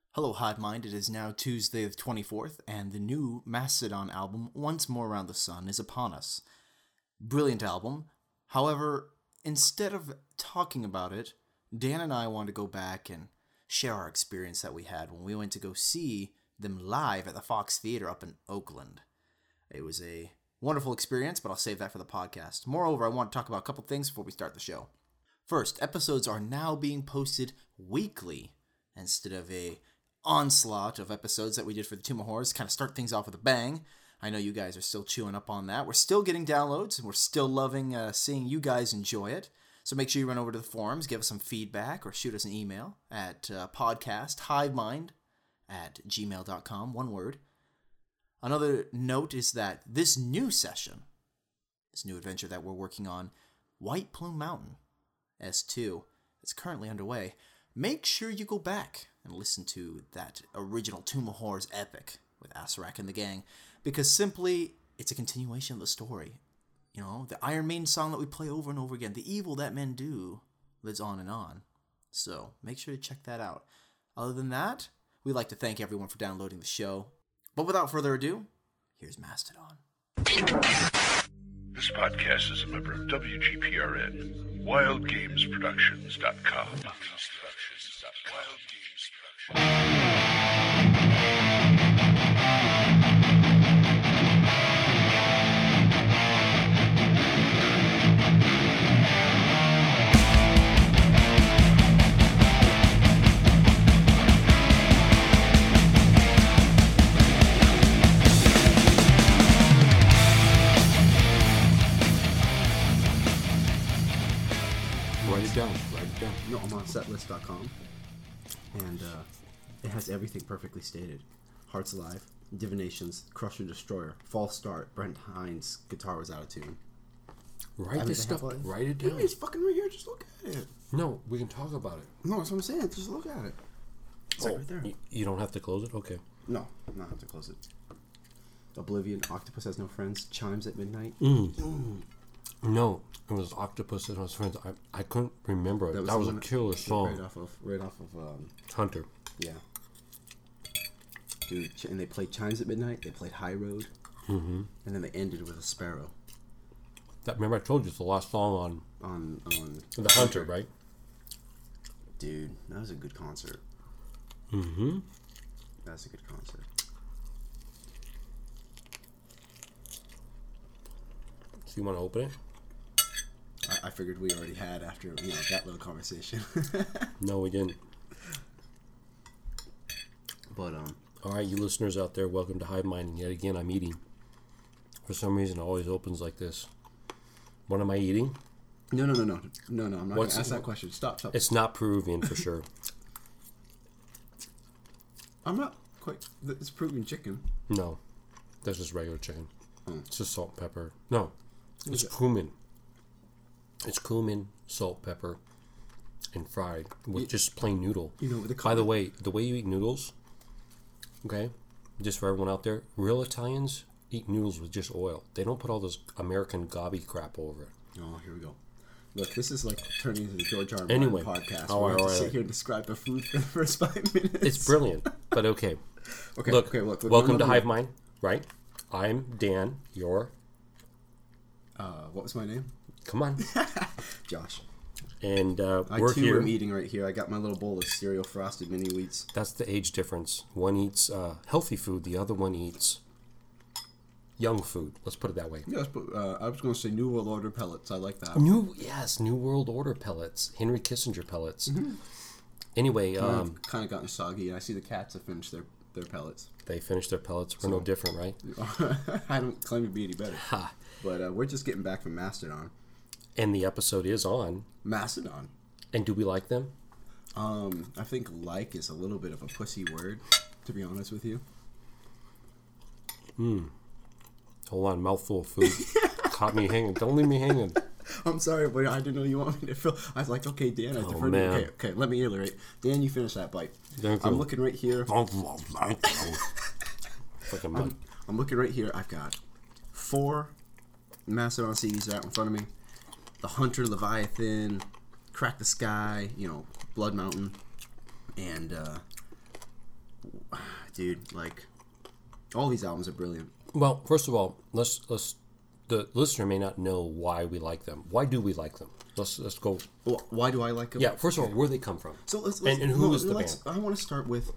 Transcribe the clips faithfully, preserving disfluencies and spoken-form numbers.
Hello, Hive Mind. It is now Tuesday the twenty-fourth, and the new Mastodon album, Once More Around the Sun, is upon us. Brilliant album. However, instead of talking about it, Dan and I want to go back and share our experience that we had when we went to go see them live at the Fox Theater up in Oakland. It was a wonderful experience, but I'll save that for the podcast. Moreover, I want to talk about a couple things before we start the show. First, episodes are now being posted weekly instead of a onslaught of episodes that we did for the Tomb of Horrors. Kind of start things off with a bang. I know you guys are still chewing up on that. We're still getting downloads, and we're still loving uh, seeing you guys enjoy it. So make sure you run over to the forums, give us some feedback, or shoot us an email at uh, podcast hivemind at gmail dot com, one word. Another note is that this new session, this new adventure that we're working on, White Plume Mountain S two, is currently underway. Make sure you go back and listen to that original Tomb of Horrors epic with Asarak and the gang, because simply, it's a continuation of the story. You know, the Iron Maiden song that we play over and over again, The Evil That Men Do, lives on and on. So, make sure to check that out. Other than that, we'd like to thank everyone for downloading the show. But without further ado, here's Mastodon. This podcast is a member of W G P R N, wild games productions dot com. wild games productions dot com. Write it down. Write it down. No, I'm on setlist dot com, and uh, it has everything perfectly stated. Hearts Alive, Divinations, Crusher Destroyer, False Start, Brent Hines' guitar was out of tune. Write I mean, this they stuff. have, like- Write it Dude, down. it's fucking right here. Just look at it. No, we can talk about it. No, that's what I'm saying. Just look at it. It's like right there. y- you don't have to close it? Okay. No, I'm not have to close it. Oblivion, Octopus Has No Friends, Chimes at Midnight. Mm. No, it was Octopus and his friends. I, I couldn't remember it. That was, the a one killer song. Right off of, right off of, um, Hunter. yeah. Dude, ch- and they played Chimes at Midnight. They played High Road, Mm-hmm. and then they ended with a Sparrow That, remember I told you it's the last song on on on The Hunter, right? Dude, that was a good concert. Mm-hmm. That's a good concert. So you want to open it? I, I figured we already had after you know that little conversation. No, we didn't. But um, All right, you listeners out there, welcome to Hive Mind. And yet again, I'm eating. For some reason, it always opens like this. What am I eating? no, no, no, no, no, no. I'm not What's gonna ask it- that question. Stop, stop. It's not Peruvian for sure. I'm not quite. It's Peruvian chicken. No, that's just regular chicken. Oh. It's just salt and pepper. No, it's is it? cumin. It's cumin, salt, pepper, and fried with You- just plain noodle. You know what they By call the it? way, the way you eat noodles, okay, just for everyone out there, real Italians eat noodles with just oil. They don't put all this American gobby crap over it. Oh, here we go. Look, this is like turning into the George R. R. Anyway. Martin podcast. All where right, I have all to sit right. here and describe the food for the first five minutes. It's brilliant, but okay. Okay, Look, okay, look. look welcome one to more Hive minute. Mind, right? I'm Dan, your, Uh, what was my name? come on, Josh. and uh, I we're too here. am eating right here. I got my little bowl of cereal frosted mini wheats. That's the age difference. One eats uh, healthy food, the other one eats young food. Let's put it that way. Yes, but uh, I was going to say New World Order pellets. I like that. New, yes, New World Order pellets, Henry Kissinger pellets. Anyway, um, kind of gotten soggy, and I see the cats have finished their, their pellets. they finished their pellets. We're no different, right? I don't claim to be any better. Ha! But uh, we're just getting back from Mastodon. And the episode is on. Mastodon. And do we like them? Um, I think like is a little bit of a pussy word, to be honest with you. Hold on, mouthful of food. Caught me hanging. Don't leave me hanging. I'm sorry, but I didn't know you want me to fill. I was like, okay, Dan, I Oh, deferred. man. Okay, okay, let me iterate. Dan, you finish that bite. Thank I'm you. looking right here. Fucking mud. I'm looking right here. I've got four Mastodon C Ds out in front of me. The Hunter, Leviathan, Crack the Sky, you know, Blood Mountain, and uh, dude. Like, all these albums are brilliant. Well, first of all, let's let's the listener may not know why we like them. Why do we like them? Let's let's go. Well, why do I like them? Yeah, first of all, where they come from. So let's, let's and, and who no, is the let's, band? I want to start with.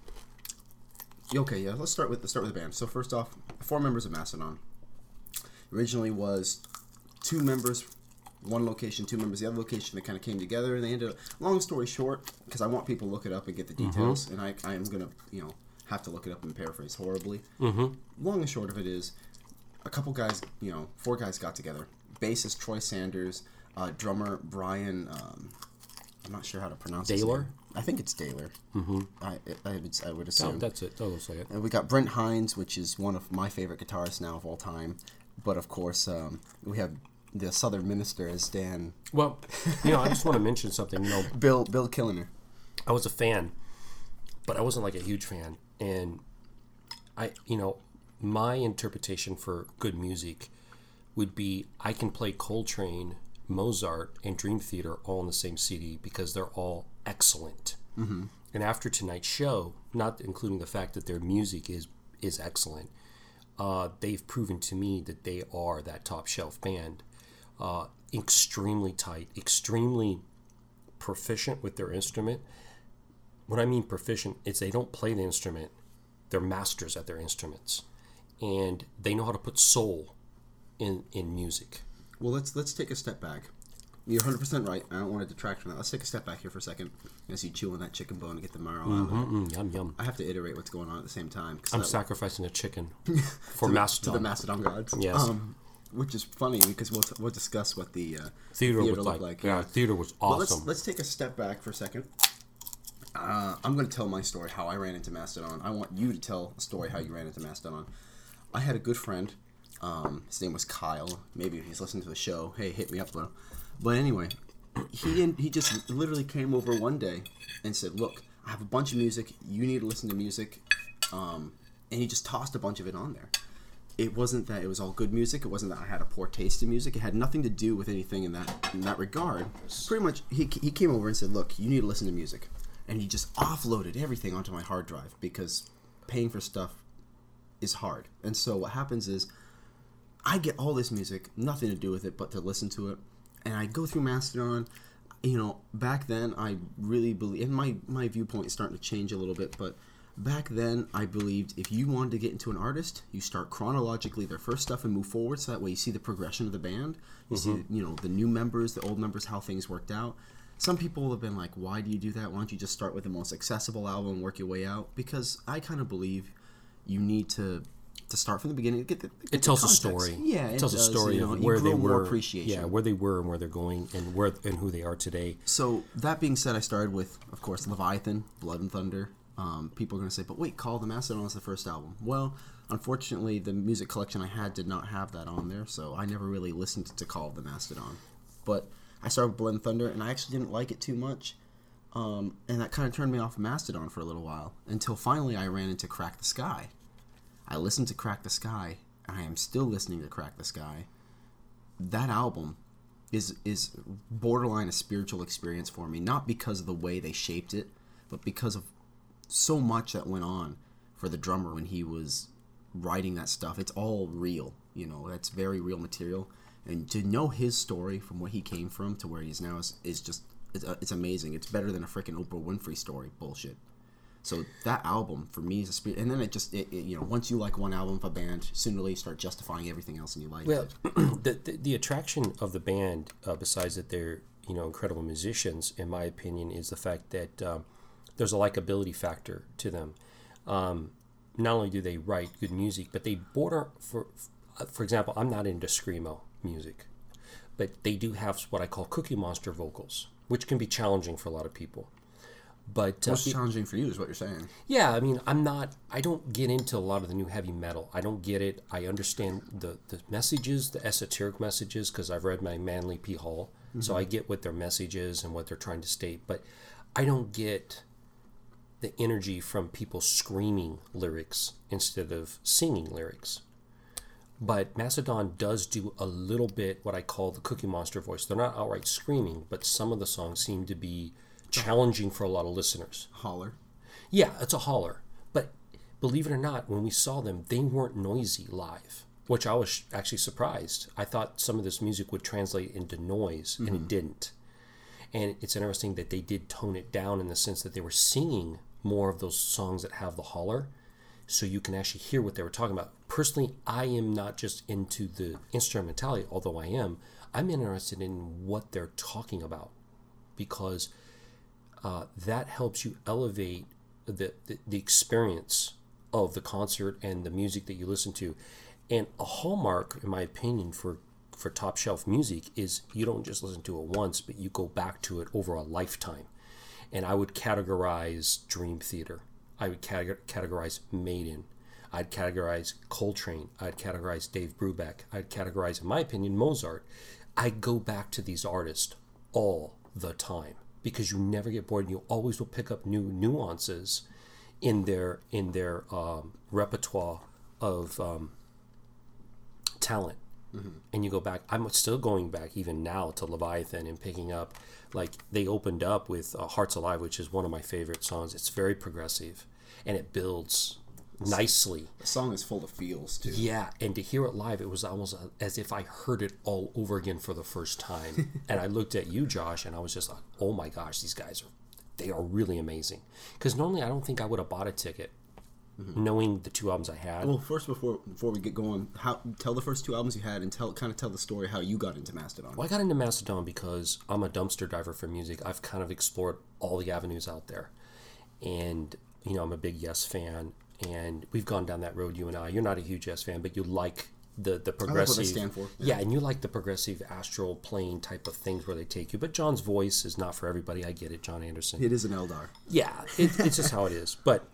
Okay, yeah, let's start with let's start with the band. So first off, four members of Mastodon. Originally was two members, one location, two members the other location. They kind of came together, and they ended up. Long story short, because I want people to look it up and get the details, mm-hmm. and I I am gonna you know have to look it up and paraphrase horribly. Mm-hmm. Long and short of it is, a couple guys, you know, four guys got together. Bassist Troy Sanders, uh, drummer Brian. Um, I'm not sure how to pronounce it. Daylor? I think it's Daylor. Mm-hmm. I, I, would, I would Oh, assume. that's it. That looks like it. And we got Brent Hines, which is one of my favorite guitarists now of all time. But of course, um, we have the Southern Minister as Dan. Well, you know, I just want to mention something. You know, Bill Bill Killiner. I was a fan, but I wasn't like a huge fan. And I, you know, my interpretation for good music would be I can play Coltrane, Mozart, and Dream Theater all on the same C D because they're all excellent. Mm-hmm. And after tonight's show, not including the fact that their music is is excellent, uh, they've proven to me that they are that top shelf band. Uh, extremely tight, extremely proficient with their instrument. What I mean proficient is they don't play the instrument; they're masters at their instruments, and they know how to put soul in in music. Well, let's let's take a step back. You're one hundred percent right. I don't want to detract from that. Let's take a step back here for a second as you chew on that chicken bone and get the marrow out of it. Mm, yum yum. I have to iterate what's going on at the same time. I'm that, sacrificing a chicken for to, Mastodon. to the Mastodon gods. Yes. Um, which is funny because we'll, t- we'll discuss what the uh, theater, theater was looked like, like. yeah, theater was But awesome. let's, let's take a step back for a second. Uh, I'm going to tell my story, how I ran into Mastodon. I want you to tell a story how you ran into Mastodon. I had a good friend. Um, his name was Kyle. Maybe if he's listening to the show, hey, hit me up, bro. But anyway, he didn't, he just literally came over one day and said, look, I have a bunch of music. You need to listen to music. Um, and he just tossed a bunch of it on there. It wasn't that it was all good music. It wasn't that I had a poor taste in music. It had nothing to do with anything in that in that regard. Pretty much, he, he came over and said, look, you need to listen to music. And he just offloaded everything onto my hard drive because paying for stuff is hard. And so what happens is I get all this music, nothing to do with it but to listen to it. And I go through Mastodon. You know, back then I really believe, and my, my viewpoint is starting to change a little bit, but back then I believed if you wanted to get into an artist, you start chronologically their first stuff and move forward, so that way you see the progression of the band. You mm-hmm. see, you know, the new members, the old members, how things worked out. Some people have been like, why do you do that? Why don't you just start with the most accessible album and work your way out? Because I kind of believe you need to to start from the beginning. Get the, get it tells the a story. Yeah, it, it tells does, a story you know, of where they were. Appreciation. Yeah, where they were and where they're going, and where and who they are today. So that being said, I started with, of course, Leviathan, Blood and Thunder. Um, people are going to say, but wait, Call of the Mastodon was the first album. Well, unfortunately, the music collection I had did not have that on there, so I never really listened to Call of the Mastodon. But I started with Blood and Thunder, and I actually didn't like it too much. Um, and that kind of turned me off of Mastodon for a little while, until finally I ran into Crack the Sky. I listened to Crack the Sky, and I am still listening to Crack the Sky. That album is is borderline a spiritual experience for me, not because of the way they shaped it, but because of so much that went on for the drummer when he was writing that stuff. It's all real, you know, that's very real material. And to know his story from where he came from to where he is now is, is just, it's, uh, it's amazing. It's better than a freaking Oprah Winfrey story bullshit. So that album for me is a spirit, and then it just, it, it, you know, once you like one album of a band, sooner or later you start justifying everything else and you like well, it. the, the the attraction of the band, uh, besides that they're, you know, incredible musicians, in my opinion, is the fact that um, there's a likability factor to them. Um, not only do they write good music, but they border, for for example, I'm not into screamo music, but they do have what I call Cookie Monster vocals, which can be challenging for a lot of people. But What's uh, challenging for you is what you're saying. Yeah, I mean, I'm not, I don't get into a lot of the new heavy metal. I don't get it. I understand the, the messages, the esoteric messages, because I've read my Manly P. Hall, mm-hmm. so I get what their message is and what they're trying to state. But I don't get the energy from people screaming lyrics instead of singing lyrics. But Mastodon does do a little bit what I call the Cookie Monster voice. They're not outright screaming, but some of the songs seem to be challenging for a lot of listeners. Holler. Yeah, it's a holler. But believe it or not, when we saw them, they weren't noisy live, which I was actually surprised. I thought some of this music would translate into noise, mm-hmm. and it didn't. And it's interesting that they did tone it down in the sense that they were singing more of those songs that have the holler, so you can actually hear what they were talking about. Personally, I am not just into the instrumentality, although I am. I'm interested in what they're talking about, because uh, that helps you elevate the, the, the experience of the concert and the music that you listen to. And a hallmark, in my opinion, for, for top shelf music is you don't just listen to it once, but you go back to it over a lifetime. And I would categorize Dream Theater. I would categorize Maiden. I'd categorize Coltrane. I'd categorize Dave Brubeck. I'd categorize, in my opinion, Mozart. I go back to these artists all the time because you never get bored, and you always will pick up new nuances in their in their um, repertoire of um, talent. Mm-hmm. And you go back. I'm still going back even now to Leviathan and picking up, like they opened up with uh, Hearts Alive, which is one of my favorite songs. It's very progressive, and it builds nicely. The song is full of feels too. Yeah, and to hear it live, it was almost as if I heard it all over again for the first time. And I looked at you, Josh, and I was just like, "Oh my gosh, these guys are, they are really amazing." Because normally I don't think I would have bought a ticket, mm-hmm. knowing the two albums I had. Well, first before before we get going, how tell the first two albums you had, and tell kind of tell the story how you got into Mastodon. Well, I got into Mastodon because I'm a dumpster diver for music. I've kind of explored all the avenues out there, and you know I'm a big Yes fan. And we've gone down that road, you and I. You're not a huge Yes fan, but you like the, the progressive. I like what they stand for. Yeah. yeah, and you like the progressive astral plane type of things where they take you. But John's voice is not for everybody. I get it, John Anderson. It is an Eldar. Yeah, it, it's just how it is. But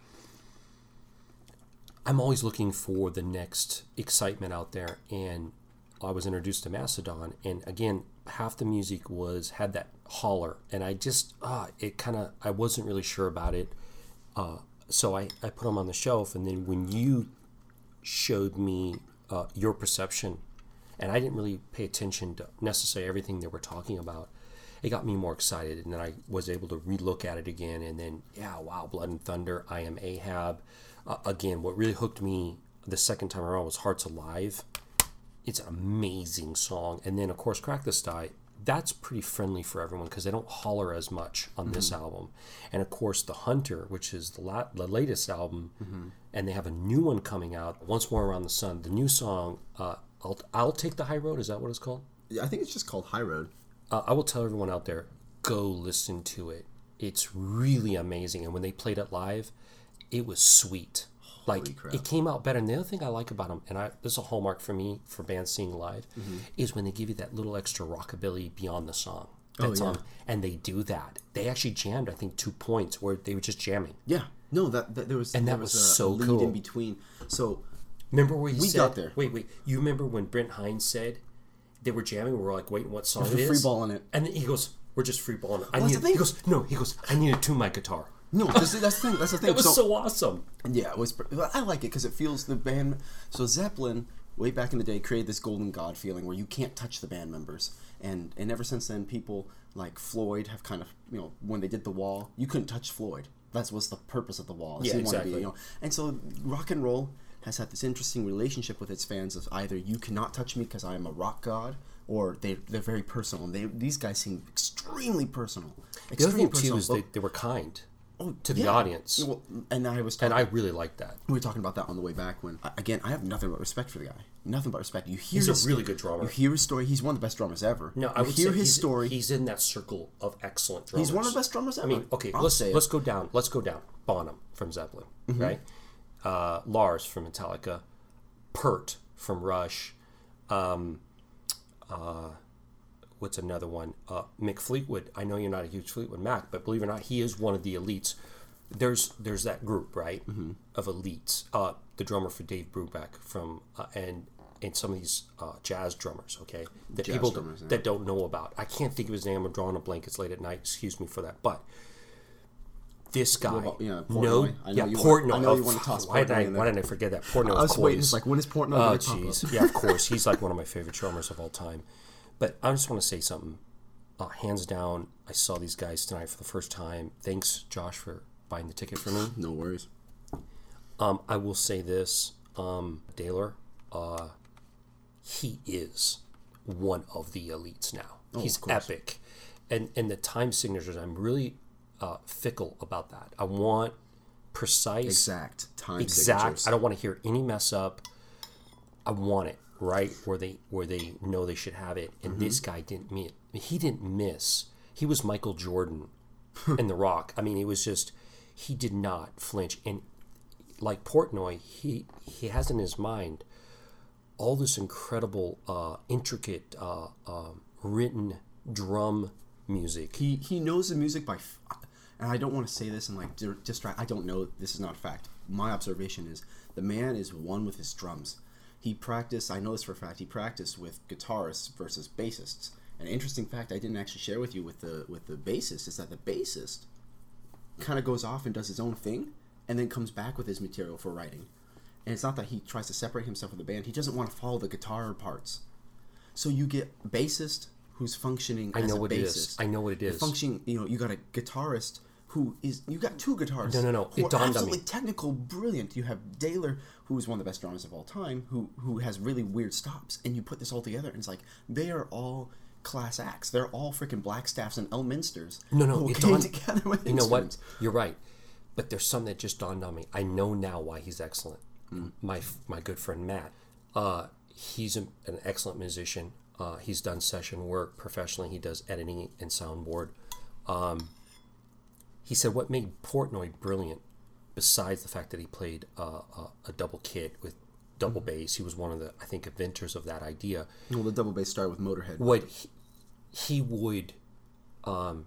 I'm always looking for the next excitement out there. And I was introduced to Mastodon. And again, half the music was had that holler. And I just, ah, it kind of, I wasn't really sure about it. Uh, So I, I put them on the shelf, and then when you showed me uh, your perception, and I didn't really pay attention to necessarily everything they were talking about, it got me more excited, and then I was able to relook at it again, and then, yeah, wow, Blood and Thunder, I Am Ahab. Uh, again, what really hooked me the second time around was Hearts Alive. It's an amazing song. And then, of course, Crack the Sky. That's pretty friendly for everyone because they don't holler as much on mm-hmm. this album. And of course, The Hunter, which is the, la- the latest album, mm-hmm. and they have a new one coming out, Once More Around the Sun. The new song, uh, I'll, I'll Take the High Road. Is that what it's called? Yeah, I think it's just called High Road. Uh, I will tell everyone out there, go listen to it. It's really amazing. And when they played it live, it was sweet. Like, it came out better. And the other thing I like about them, and I, this is a hallmark for me for bands seeing live, mm-hmm. is when they give you that little extra rockabilly beyond the song. That's oh, yeah. on, and they do that. They actually jammed, I think, two points where they were just jamming. Yeah. No, that, that there was and there that was, was a, so a lead cool. in between. So remember where you we said, got there. Wait, wait. You remember when Brent Hines said they were jamming? We were like, waiting, what song it is? Free balling it. And then he goes, "We're just free balling it." I well, need. He goes, "No." He goes, "I need to tune my guitar." No, that's, that's the thing. That's the thing. It was so, so awesome. Yeah, it was. I like it because it feels the band. So Zeppelin, way back in the day, created this golden god feeling where you can't touch the band members, and and ever since then, people like Floyd have kind of, you know, when they did The Wall, you couldn't touch Floyd. That was the purpose of The Wall. Yeah, exactly. Be, you know, and so rock and roll has had this interesting relationship with its fans of either you cannot touch me because I am a rock god, or they they're very personal. And they these guys seem extremely personal. Extremely the other thing personal. too is they, they were kind. Oh, to the yeah. audience. Well, and I was talking, and I really liked that. We were talking about that on the way back when, again, I have nothing but respect for the guy. Nothing but respect. You hear he's his, a really good drummer. You hear his story. He's one of the best drummers ever. No, you I would hear say his he's, story. He's in that circle of excellent drummers. He's one of the best drummers ever. I mean, okay, I'll let's say let's it. go down. Let's go down. Bonham from Zeppelin, mm-hmm. right? Uh, Lars from Metallica, Pert from Rush. Um, uh, what's another one? Uh, Mick Fleetwood. I know you're not a huge Fleetwood Mac, but believe it or not, he is one of the elites. There's there's that group, right, mm-hmm. of elites. Uh, the drummer for Dave Brubeck from uh, and and some of these uh, jazz drummers, okay, that jazz people drummers, yeah. that don't know about. I can't think of his name. I'm drawing a blank. It's late at night. Excuse me for that. But this guy, about, yeah, no, I know yeah, you Portnoy. Want, I know you oh, want to toss why did I in there. why didn't I forget that Portnoy? I was of waiting. course. It's like, when is Portnoy Oh, going to pop jeez. up? Yeah, of course. He's like one of my favorite drummers of all time. But I just want to say something. Uh, hands down, I saw these guys tonight for the first time. Thanks, Josh, for buying the ticket for me. No worries. Um, I will say this, um, Daylor, uh, he is one of the elites now. Oh, He's of course. epic. And and the time signatures, I'm really uh, fickle about that. I want precise, Exact time exact. signatures. I don't want to hear any mess up. I want it right where they where they know they should have it. And Mm-hmm. this guy didn't miss. He didn't miss. He was Michael Jordan in The Rock. I mean, it was just he did not flinch. And like Portnoy, he he has in his mind all this incredible, uh, intricate, uh, um written drum music. He he knows the music by, f- and I don't want to say this and like di- distract. I don't know. This is not a fact. My observation is the man is one with his drums. He practiced. I know this for a fact. He practiced with guitarists versus bassists. An interesting fact I didn't actually share with you with the with the bassist is that the bassist kind of goes off and does his own thing, and then comes back with his material for writing. And it's not that he tries to separate himself from the band. He doesn't want to follow the guitar parts. So you get bassist who's functioning I as know a what it bassist. is. I know what it is. Functioning, you know, you got a guitarist who is. You got two guitarists. No, no, no. Who It are dawned on absolutely me. technical, brilliant. You have Daylor, who is one of the best drummers of all time, who who has really weird stops, and you put this all together, and it's like they are all class acts. They're all freaking Blackstaffs and Elminsters. No, no, who it came dawned- together with You know what? instruments. You're right. But there's something that just dawned on me. I know now why he's excellent. My my good friend Matt, uh, he's a, an excellent musician. Uh, he's done session work professionally. He does editing and soundboard. Um, he said what made Portnoy brilliant, besides the fact that he played uh, a, a double kit with double bass, he was one of the, I think, inventors of that idea. Well, the double bass started with Motorhead. What he, he would, um,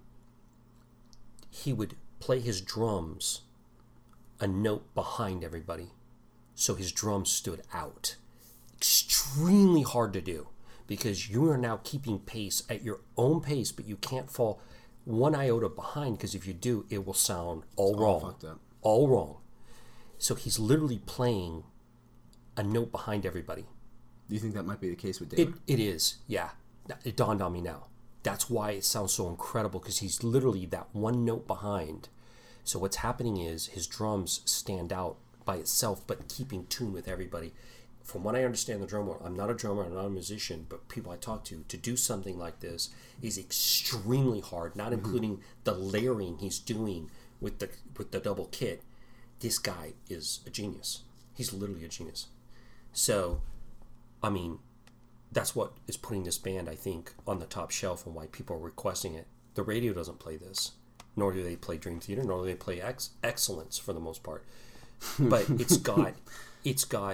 he would play his drums a note behind everybody, so his drums stood out. Extremely hard to do because you are now keeping pace at your own pace, but you can't fall one iota behind because if you do, it will sound all wrong, fucked up. all wrong. So he's literally playing a note behind everybody. Do you think that might be the case with It Daylor? it is, yeah. It dawned on me now. That's why it sounds so incredible because he's literally that one note behind. So what's happening is his drums stand out by itself, but keeping tune with everybody. From what I understand, the drum world, I'm not a drummer, I'm not a musician, but people I talk to, to do something like this is extremely hard. Not including the layering he's doing with the with the double kit. This guy is a genius. He's literally a genius. So, I mean, that's what is putting this band, I think, on the top shelf and why people are requesting it. The radio doesn't play this, nor do they play Dream Theater, nor do they play ex- Excellence for the most part. But it's got, it's got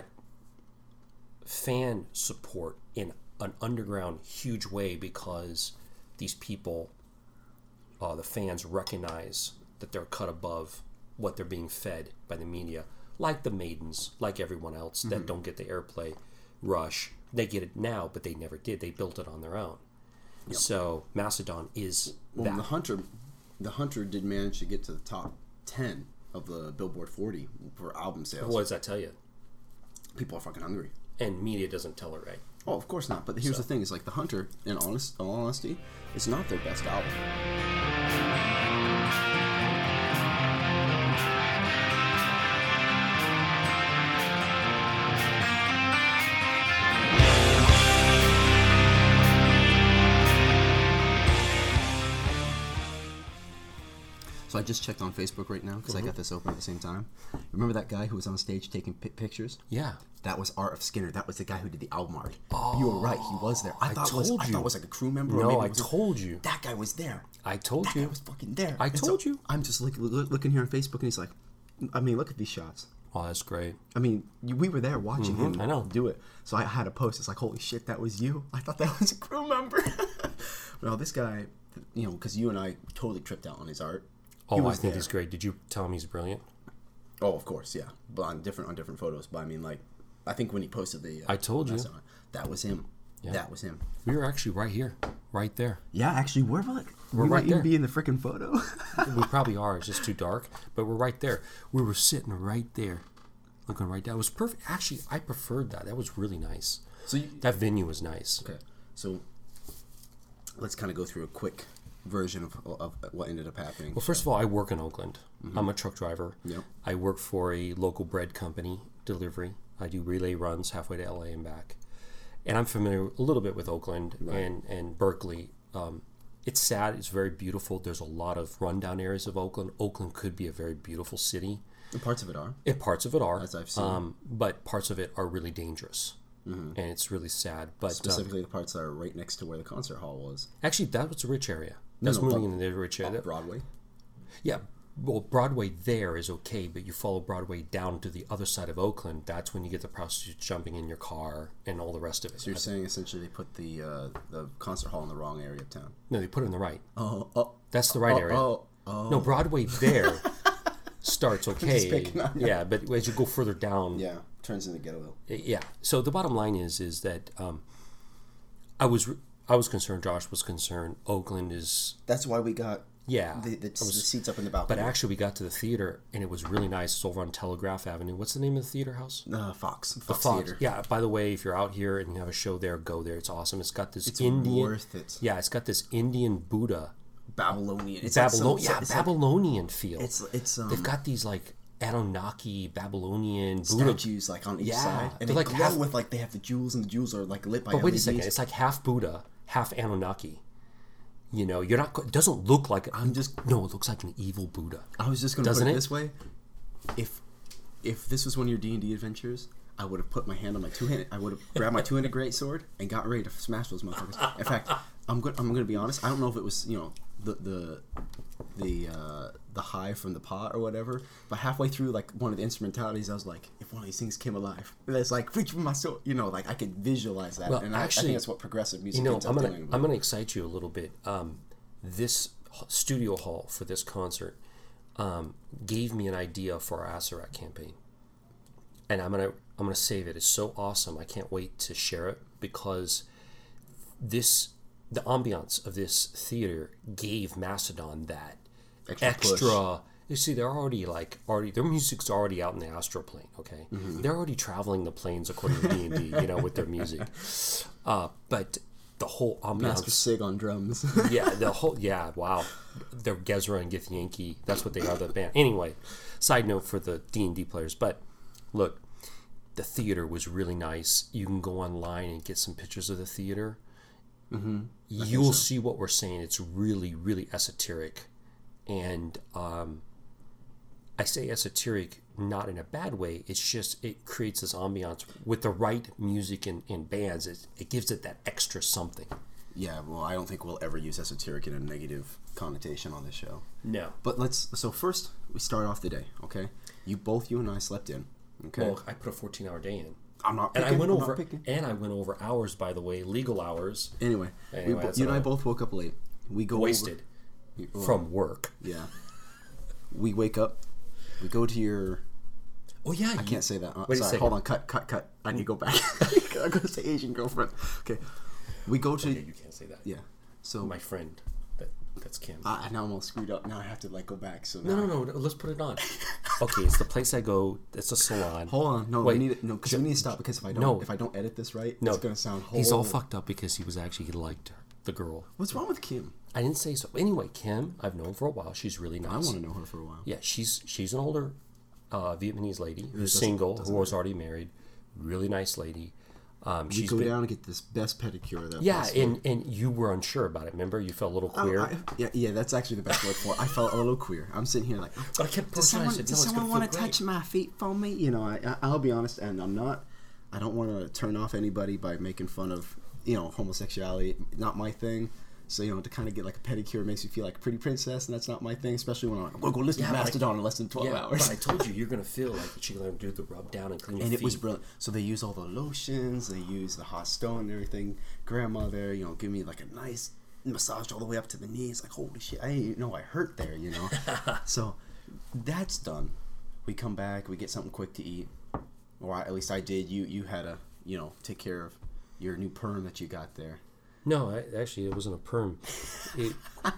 fan support in an underground huge way because these people, uh, the fans, recognize that they're cut above what they're being fed by the media, like the Maidens, like everyone else that don't get the airplay. Rush, they get it now, but they never did. They built it on their own. So Mastodon is Well, that. the Hunter, the Hunter did manage to get to the top ten of the Billboard forty for album sales. What does that tell you? People are fucking hungry. And media doesn't tell it right. Oh, of course not. But here's So- the thing: is like the Hunter, in honest, all honesty, it's not their best album. So I just checked on Facebook right now because I got this open at the same time. Remember that guy who was on stage taking pi- pictures? Yeah. That was Art of Skinner. That was the guy who did the album art. You were right. He was there. I, I thought was told I you. thought it was like a crew member. or No, maybe I it was a- told you. That guy was there. I told That you. guy was fucking there. I And told so you. I'm just look, look, looking here on Facebook, and he's like, I mean, look at these shots. Oh, that's great. I mean, you, we were there watching him Mm-hmm, I know. do it. So I had a post. It's like, holy shit, that was you. I thought that was a crew member. Well, this guy, you know, because you and I totally tripped out on his art. He Oh, I was think there. he's great. Did you tell him he's brilliant? Oh, of course, yeah. But on different on different photos. But I mean, like, I think when he posted the, uh, I told you. message on it, that was him. Yeah. That was him. We were actually right here, right there. Yeah, actually, we're like We're we right might even there. be in the freaking photo. We probably are. It's just too dark, but we're right there. We were sitting right there, looking right down. It was perfect. Actually, I preferred that. That was really nice. So you, That venue was nice. okay, so let's kind of go through a quick version of, of what ended up happening. Well, first of all, I work in Oakland. Mm-hmm. I'm a truck driver. Yep. I work for a local bread company, delivery. I do relay runs halfway to L A and back. And I'm familiar a little bit with Oakland right. and, and Berkeley. Um, it's sad. It's very beautiful. There's a lot of rundown areas of Oakland. Oakland could be a very beautiful city. And parts of it are. And parts of it are. As I've seen. Um, but parts of it are really dangerous. Mm-hmm. And it's really sad. But specifically um, the parts that are right next to where the concert hall was. Actually, that was a rich area. That's no, no, moving into the rich area. Broadway? Yeah. Well, Broadway there is okay, but you follow Broadway down to the other side of Oakland, that's when you get the prostitutes jumping in your car and all the rest of it. So you're saying essentially they put the uh, the concert hall in the wrong area of town? No, they put it in the right. Oh, oh. That's the right oh, area. Oh, oh. No, Broadway there starts okay. On, yeah. yeah, but as you go further down... Yeah, turns into ghetto. Yeah. So the bottom line is is that um, I was I was concerned, Josh was concerned, Oakland is... That's why we got... Yeah, the, the, was, the seats up in the balcony. But actually, we got to the theater, and it was really nice. It's over on Telegraph Avenue. What's the name of the theater house? Uh, Fox. Fox, the Fox. Theater. Yeah. By the way, if you're out here and you have a show there, go there. It's awesome. It's got this it's Indian. worth it. Yeah, it's got this Indian Buddha. Babylonian. It's Babylon. Like some, yeah, it's Babylonian like, feel. It's it's. Um, They've got these like Anunnaki, Babylonian statues Buddha. like on each yeah, side, and they're they like glow half, with like they have the jewels, and the jewels are like lit by. But wait L E Ds. a second, it's like half Buddha, half Anunnaki. You know, you're not. It doesn't look like. I'm just. No, it looks like an evil Buddha. I was just going to put it, it this way: if if this was one of your D and D adventures, I would have put my hand on my two handed. I would have grabbed my two handed great sword and got ready to smash those motherfuckers. In fact, I'm good. I'm going to be honest. I don't know if it was you know the the the uh, the high from the pot or whatever, but halfway through like one of the instrumentalities, I was like, if one of these things came alive, it's like reach for my sword. You know, like I could visualize that, well, and actually, I, I think that's what progressive music. You know, ends I'm up gonna doing. I'm gonna excite you a little bit. Um, this studio hall for this concert um, gave me an idea for our Acerat campaign, and I'm gonna I'm gonna save it. It's so awesome. I can't wait to share it because this the ambiance of this theater gave Mastodon that extra. extra you see, they're already like already their music's already out in the astral plane. Okay, mm-hmm. They're already traveling the planes according to D and D. You know, with their music, uh, but. The whole ambiance. Master Sig on drums. yeah, the whole yeah, wow. They're Gezra and Githyanki. That's what they are, the band. Anyway, side note for the D and D players. But look, the theater was really nice. You can go online and get some pictures of the theater. Mm-hmm. You'll so. see what we're saying. It's really, really esoteric. And um, I say esoteric not in a bad way. It's just it creates this ambiance with the right music and, and bands. It, it gives it that extra something. Yeah, well, I don't think we'll ever use esoteric in a negative connotation on this show. No. But let's. So first, we start off the day. Okay, you both, you and I slept in. Okay. Well, I put a fourteen-hour day in. I'm not. Picking, and I went I'm over. And I went over hours, by the way, legal hours. Anyway, anyway we bo- you and I both woke up late. We go wasted over, well, from work. Yeah. We wake up. We go to your. Oh yeah, I you, can't say that. Uh, wait sorry, a second. Hold on, cut, cut, cut. I need to go back. I gotta say Asian girlfriend. Okay, we go to. Okay, you can't say that. Yeah, so my friend, that that's Kim. I now I'm all screwed up. Now I have to like go back. So no, now no, no. Let's put it on. Okay, it's the place I go. It's a salon. Hold on, no, Wait, we need it. No, because we need to stop. Because if I don't, no, if I don't edit this right, no, it's gonna sound. Whole... He's all fucked up because he was actually he liked her, the girl. What's wrong with Kim? I didn't say so. Anyway, Kim, I've known for a while. She's really nice. I want to know her for a while. Yeah, she's she's an older uh, Vietnamese lady who's doesn't, single, doesn't who was already married. Really nice lady. Um, we she's go been, down and get this best pedicure. That yeah, and, and you were unsure about it. Remember, you felt a little queer. I, I, yeah, yeah, that's actually the best word for it. I felt a little queer. I'm sitting here like, but I kept does someone, said, no, does someone want to touch my feet for me? You know, I, I, I'll be honest, and I'm not. I don't want to turn off anybody by making fun of you know homosexuality. Not my thing. So, you know, to kind of get like a pedicure makes you feel like a pretty princess, and that's not my thing, especially when I'm like, I'm going to go listen yeah, to Mastodon in less than twelve yeah, hours. But I told you, you're going to feel like she's going to do the rub down and clean your and feet. it was brilliant. So they use all the lotions, they use the hot stone and everything. Grandma there, you know, give me like a nice massage all the way up to the knees. Like, holy shit, I didn't even know I hurt there, you know? So that's done. We come back, we get something quick to eat. Or I, at least I did. You, you had to, you know, take care of your new perm that you got there. No, I, actually, it wasn't a perm. It,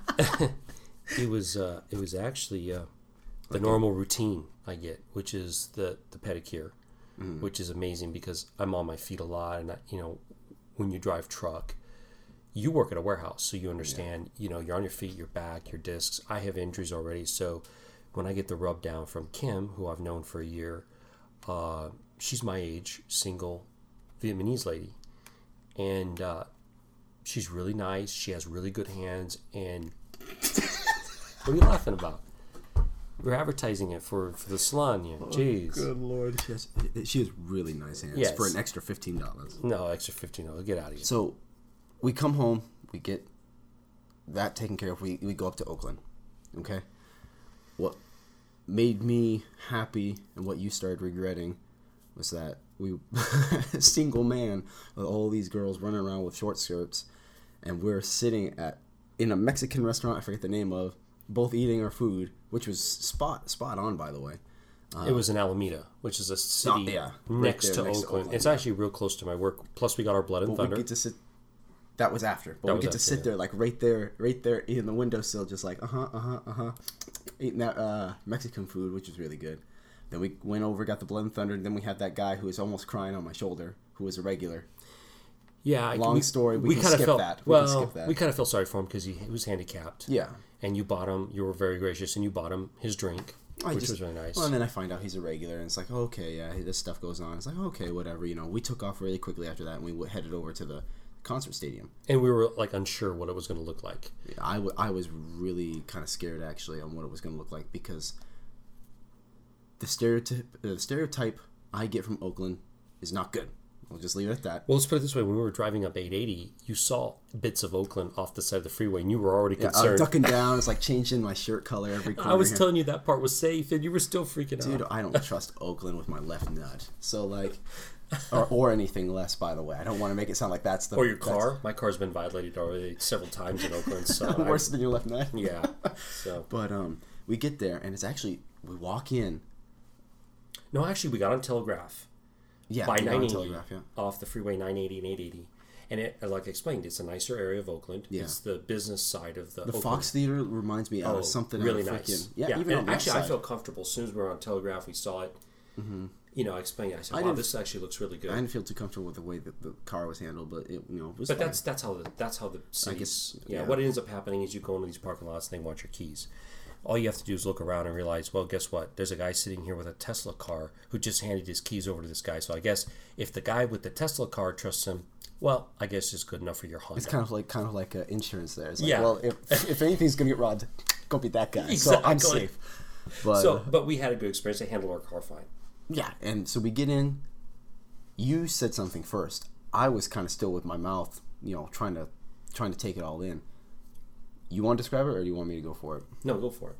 it was uh, it was actually uh, the okay. normal routine I get, which is the, the pedicure, mm. which is amazing because I'm on my feet a lot, and I, you know, when you drive truck, you work at a warehouse, so you understand, yeah. you know, you're on your feet, your back, your discs. I have injuries already, so when I get the rub down from Kim, who I've known for a year, uh, she's my age, single Vietnamese lady, and uh, she's really nice. She has really good hands, and what are you laughing about? We're advertising it for, for the salon, yeah. Jeez. Oh, good Lord. She has, she has really nice hands yes. for an extra fifteen dollars. No, extra fifteen dollars. Get out of here. So, we come home, we get that taken care of, we, we go up to Oakland, okay? What made me happy and what you started regretting was that we, a single man with all these girls running around with short skirts, and we're sitting at in a Mexican restaurant, I forget the name of, both eating our food, which was spot spot on, by the way. Uh, it was in Alameda, which is a city oh, yeah, next, right to, next Oakland. to Oakland. It's actually real close to my work. Plus, we got our Blood and but Thunder. we get to sit. That was after, but That we was get to after, sit yeah. there, like right there, right there in the windowsill, just like uh huh, uh huh, uh huh, eating that uh, Mexican food, which was really good. Then we went over, got the Blood and Thunder, and then we had that guy who was almost crying on my shoulder, who was a regular. Yeah, Long we, story. We, we can kinda skip felt, that. We well, can skip that. we kind of felt sorry for him because he, he was handicapped. Yeah. And you bought him. You were very gracious, and you bought him his drink, I which just, was really nice. Well, and then I find out he's a regular, and it's like, okay, yeah, this stuff goes on. It's like, okay, whatever, you know. We took off really quickly after that, and we w- headed over to the concert stadium. And we were like unsure what it was going to look like. I, w- I was really kind of scared actually on what it was going to look like because the stereotype, uh, the stereotype I get from Oakland is not good. We'll just leave it at that. Well, let's put it this way: when we were driving up eight eighty, you saw bits of Oakland off the side of the freeway, and you were already Yeah, concerned. I'm ducking down. It's like changing my shirt color every corner. I was here. telling you that part was safe, and you were still freaking Dude, out. I don't trust Oakland with my left nut. So like, or, or anything less. By the way, I don't want to make it sound like that's the Or your car. My car's been violated already several times in Oakland. So worse I, than your left nut. yeah. So But um, we get there and it's actually we walk in. no, actually, we got on Telegraph. Yeah, by we got on nine eighty Telegraph, yeah. off the freeway nine eighty and eight eighty. And it, like I explained, it's a nicer area of Oakland. Yeah. It's the business side of the The Oakland. Fox Theater reminds me Oh, of something really out of nice. freaking, yeah, yeah. even and on the actually, I outside. felt comfortable as soon as we were on Telegraph. We saw it. Mm-hmm. You know, I explained. I said, I "Wow, didn't- this actually looks really good." I didn't feel too comfortable with the way that the car was handled, but it, you know, it was But fine. that's that's how the that's how the cities. guess, yeah, yeah. What ends up happening is you go into these parking lots and they want your keys. All you have to do is look around and realize, well, guess what? There's a guy sitting here with a Tesla car who just handed his keys over to this guy. So I guess if the guy with the Tesla car trusts him, well, I guess it's good enough for your Honda. It's kind of like kind of like uh, insurance. There, it's like, Yeah. well, if if anything's gonna get robbed, go be that guy. So I'm Exactly. safe. But So, but we had a good experience. They handled our car fine. yeah, and so we get in. You said something first. I was kind of still with my mouth, you know, trying to trying to take it all in. You want to describe it, or do you want me to go for it? No, go for it.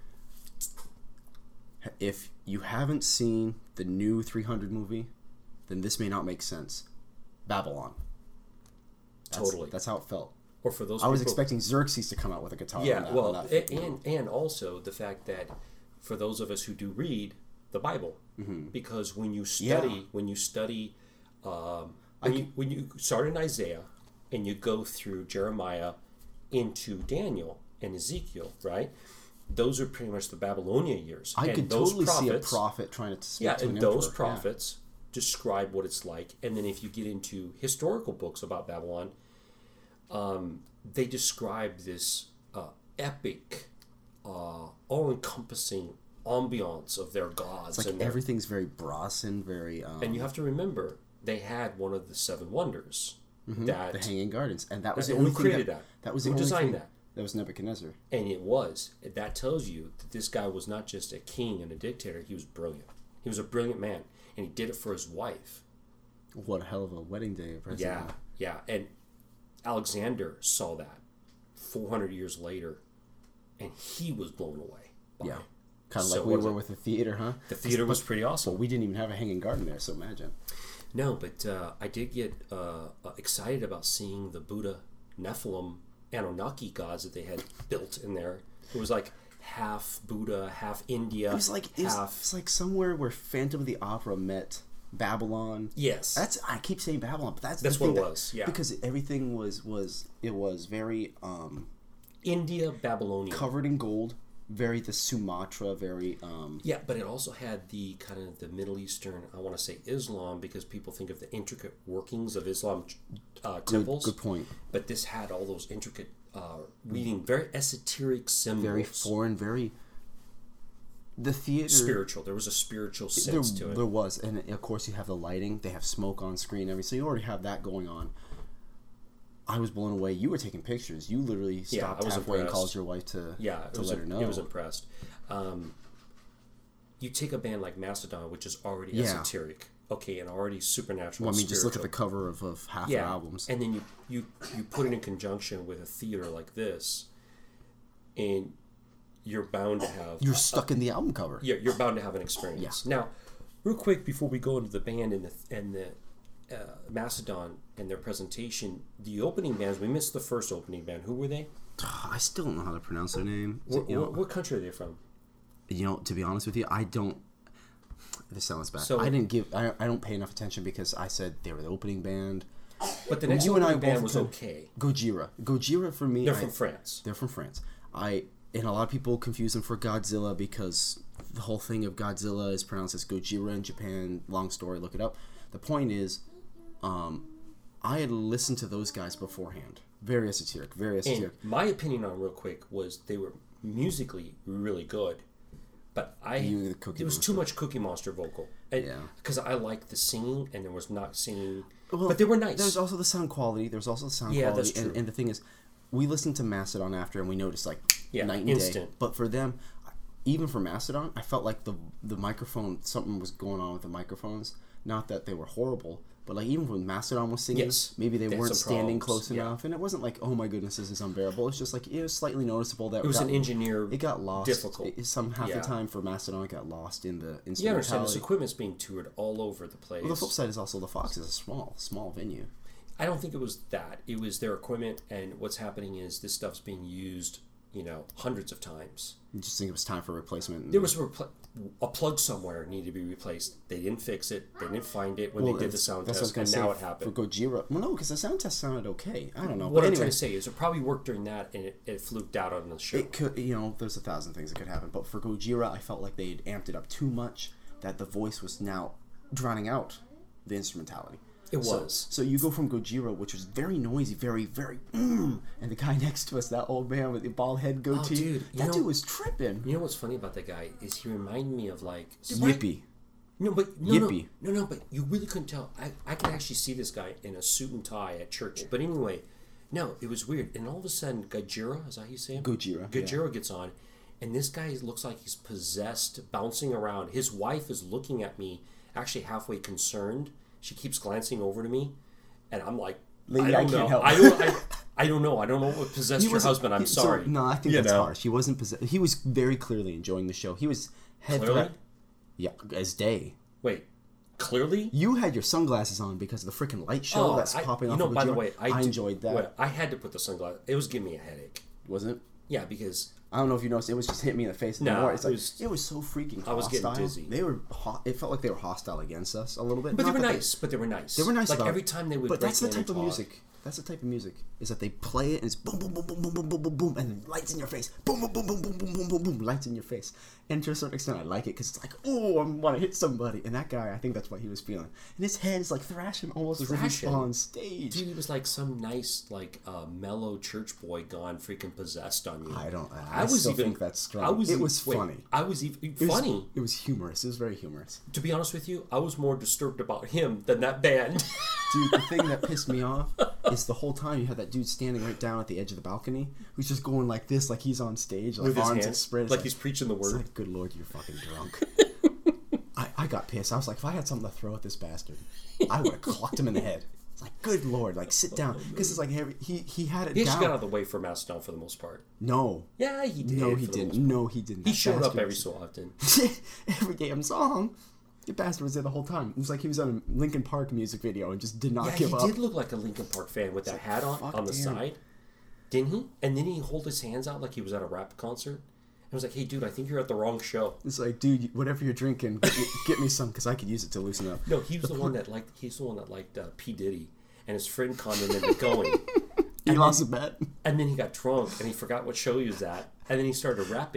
If you haven't seen the new three hundred movie, then this may not make sense. Babylon. That's, Totally. That's how it felt. Or for those I was people- expecting Xerxes to come out with a guitar. Yeah, on that, well, on that a- freaking and movie. and also the fact that for those of us who do read the Bible, because when you study, Mm-hmm. Yeah. when you study, um, when you when you start in Isaiah and you go through Jeremiah into Daniel and Ezekiel, right? Those are pretty much the Babylonia years. I and could those totally see a prophets- prophet trying to speak Yeah, to an and those emperor. Yeah. prophets describe what it's like. And then if you get into historical books about Babylon, um, they describe this uh, epic, uh, all-encompassing ambiance of their gods. It's like and their- everything's very Brassen, very. Um, And you have to remember, they had one of the seven wonders. That the Hanging Gardens, and that was that- the who only thing created that, that? that was Who the only designed thing that? That was Nebuchadnezzar. And it was. That tells you that this guy was not just a king and a dictator. He was brilliant. He was a brilliant man. And he did it for his wife. What a hell of a wedding day present. Yeah, yeah. And Alexander saw that four hundred years later. And he was blown away. by Yeah. it. Kind of So like we what was were it? with the theater, huh? The theater was pretty awesome. But we didn't even have a hanging garden there, so imagine. No, but uh, I did get uh, uh, excited about seeing the Buddha Nephilim Anunnaki gods that they had built in there. It was like half Buddha, half India, It was like it was, half. it's like somewhere where Phantom of the Opera met Babylon. Yes. That's I keep saying Babylon, but that's the That's thing what it that- was, yeah. because everything was was it was very um India, Babylonia. covered in gold. very the Sumatra, very um, Yeah, but it also had the kind of the Middle Eastern, I want to say Islam, because people think of the intricate workings of Islam uh, temples. good point. But this had all those intricate uh, weaving, very esoteric symbols. very foreign, very the theater spiritual. There was a spiritual sense there, to it. There was, and of course you have the lighting. They have smoke on screen, every so you already have that going on. I was blown away. You were taking pictures. You literally Yeah, stopped I was halfway and impressed. called your wife to Yeah, it to was let a- her know. It was impressed. Um, you take a band like Mastodon, which is already Yeah. esoteric, okay, and already supernatural. Well, I mean, and just look at the spiritual. cover of, of half yeah, their albums. and then you, you you put it in conjunction with a theater like this, and you're bound to have You're stuck in the album cover. you're, you're bound to have an experience. Now, real quick before we go into the band and the and the uh, Mastodon and their presentation, the opening bands, we missed the first opening band. Who were they? I still don't know how to pronounce their name. What, you, know, what, what country are they from? you know, to be honest with you, I don't. This sounds bad. So- I didn't give. I, I don't pay enough attention because I said they were the opening band. But the next You and I opening band both was could- okay. Gojira. Gojira for me. They're I- from France. They're from France. I and a lot of people confuse them for Godzilla because the whole thing of Godzilla is pronounced as Gojira in Japan. Long story, look it up. The point is, um, I had listened to those guys beforehand. Very esoteric, very And esoteric. my opinion on real quick was they were musically really good, but I You, the Cookie there was Monster. too much Cookie Monster vocal. Yeah. Because I liked the singing and there was not singing, Well, but they were nice. There's also the sound quality. There's also the sound Yeah, quality. that's And, true. and the thing is, we listened to Mastodon after, and we noticed like Yeah, night and instant. day. But for them, even for Mastodon, I felt like the the microphone, something was going on with the microphones. Not that they were horrible, but like even when Mastodon was singing, Yes, maybe they they had weren't some standing problems, close yeah. enough, and it wasn't like, oh my goodness, this is unbearable. It's just like it was slightly noticeable that it was got, an engineer. It got lost. difficult. It, some half Yeah. the time for Mastodon, it got lost in the instrumentality. You understand this equipment's being toured all over the place. Well, the flip side is also the Fox is a small, small venue. I don't think it was that. It was their equipment, and what's happening is this stuff's being used, you know, hundreds of times. You just think it was time for replacement. There was a, repl- a plug somewhere needed to be replaced. They didn't fix it. They didn't find it when Well, they did the that's- sound that's what I was test, gonna and say now it happened. For Gojira, well, no, because the sound test sounded okay. I don't know. What but I'm anyway, trying to say is it probably worked during that, and it, it fluked out on the show. it could, you know, there's a thousand things that could happen. But for Gojira, I felt like they had amped it up too much. That the voice was now drowning out the instrumentality. It So- was. So, you go from Gojira, which was very noisy, very, very, mm, and the guy next to us, that old man with the bald head goatee, Oh, dude, you that know- dude was tripping. You know what's funny about that guy is he reminded me of like Yippee. No, but no, Yippee. no, no, no, but you really couldn't tell. I, I could actually see this guy in a suit and tie at church. But anyway, no, it was weird. And all of a sudden, Gojira, is that how you say it? Gojira, Gojira gets on, and this guy looks like he's possessed, bouncing around. His wife is looking at me, actually halfway concerned. She keeps glancing over to me, and I'm like, Lady, I I don't can't know. help. I don't. I, I don't know. I don't know what possessed your wasn't- husband. I'm he- so- sorry. no, I think You that's know? harsh. He wasn't possessed. He was very clearly enjoying the show. He was head Clearly? threat. Yeah, as day. Wait, clearly? You had your sunglasses on because of the freaking light show that's I- popping you off. know, of by the Gojira. way, I, I did- enjoyed that. well, I had to put the sunglasses. It was giving me a headache. Wasn't it? Yeah, because I don't know if you noticed. It was just hit me in the face. No, No, it's it like, was- it was so freaking hostile. I was getting dizzy. They were. Ho- it felt like they were hostile against us a little bit. But Not they were that nice. But they were nice. They were nice. Like about every it. time they would. But break that's the in type and of talk. music. That's the type of music. Is that they play it and it's boom, boom, boom, boom, boom, boom, boom, boom, boom, and then lights in your face. Boom, boom, boom, boom, boom, boom, boom, boom, boom, lights in your face. And to a certain extent, I like it because it's like, oh, I want to hit somebody. And that guy, I think that's what he was feeling. And his head is like thrashing almost as if he's Thrashing? on stage. Dude, he was like some nice, like, uh, mellow church boy gone freaking possessed on you. I don't. I, I still think that's strong. I was it even- was wait, funny. I was even It was- funny. It was humorous. It was very humorous. To be honest with you, I was more disturbed about him than that band. Dude, the thing that pissed me off is the whole time you had that dude standing right down at the edge of the balcony who's just going like this, like he's on stage, like With his arms hands, spread. It's like he's preaching the it's word. like, good lord, you're fucking drunk. I, I got pissed. I was like, if I had something to throw at this bastard, I would have clocked him in the head. It's like, good lord, like sit down, because it's like every, he he had it He down. actually got out of the way for Mastodon for the most part. No, Yeah, he did. no, for he the didn't. most part. No, he didn't. He That showed up bastard every was- so often. every damn song. The bastard was there the whole time. It was like he was on a Linkin Park music video and just did not Yeah, give he up. did look like a Linkin Park fan with that hat on fuck on the damn. side. Didn't he? And then he hold his hands out like he was at a rap concert. I was like, hey, dude, I think you're at the wrong show. It's like, dude, whatever you're drinking, get me, get me some because I could use it to loosen up. No, he was the, one that liked. He's the one that liked uh, P Diddy, and his friend conned him into going. He And lost then- a bet. And then he got drunk and he forgot what show he was at, and then he started rapping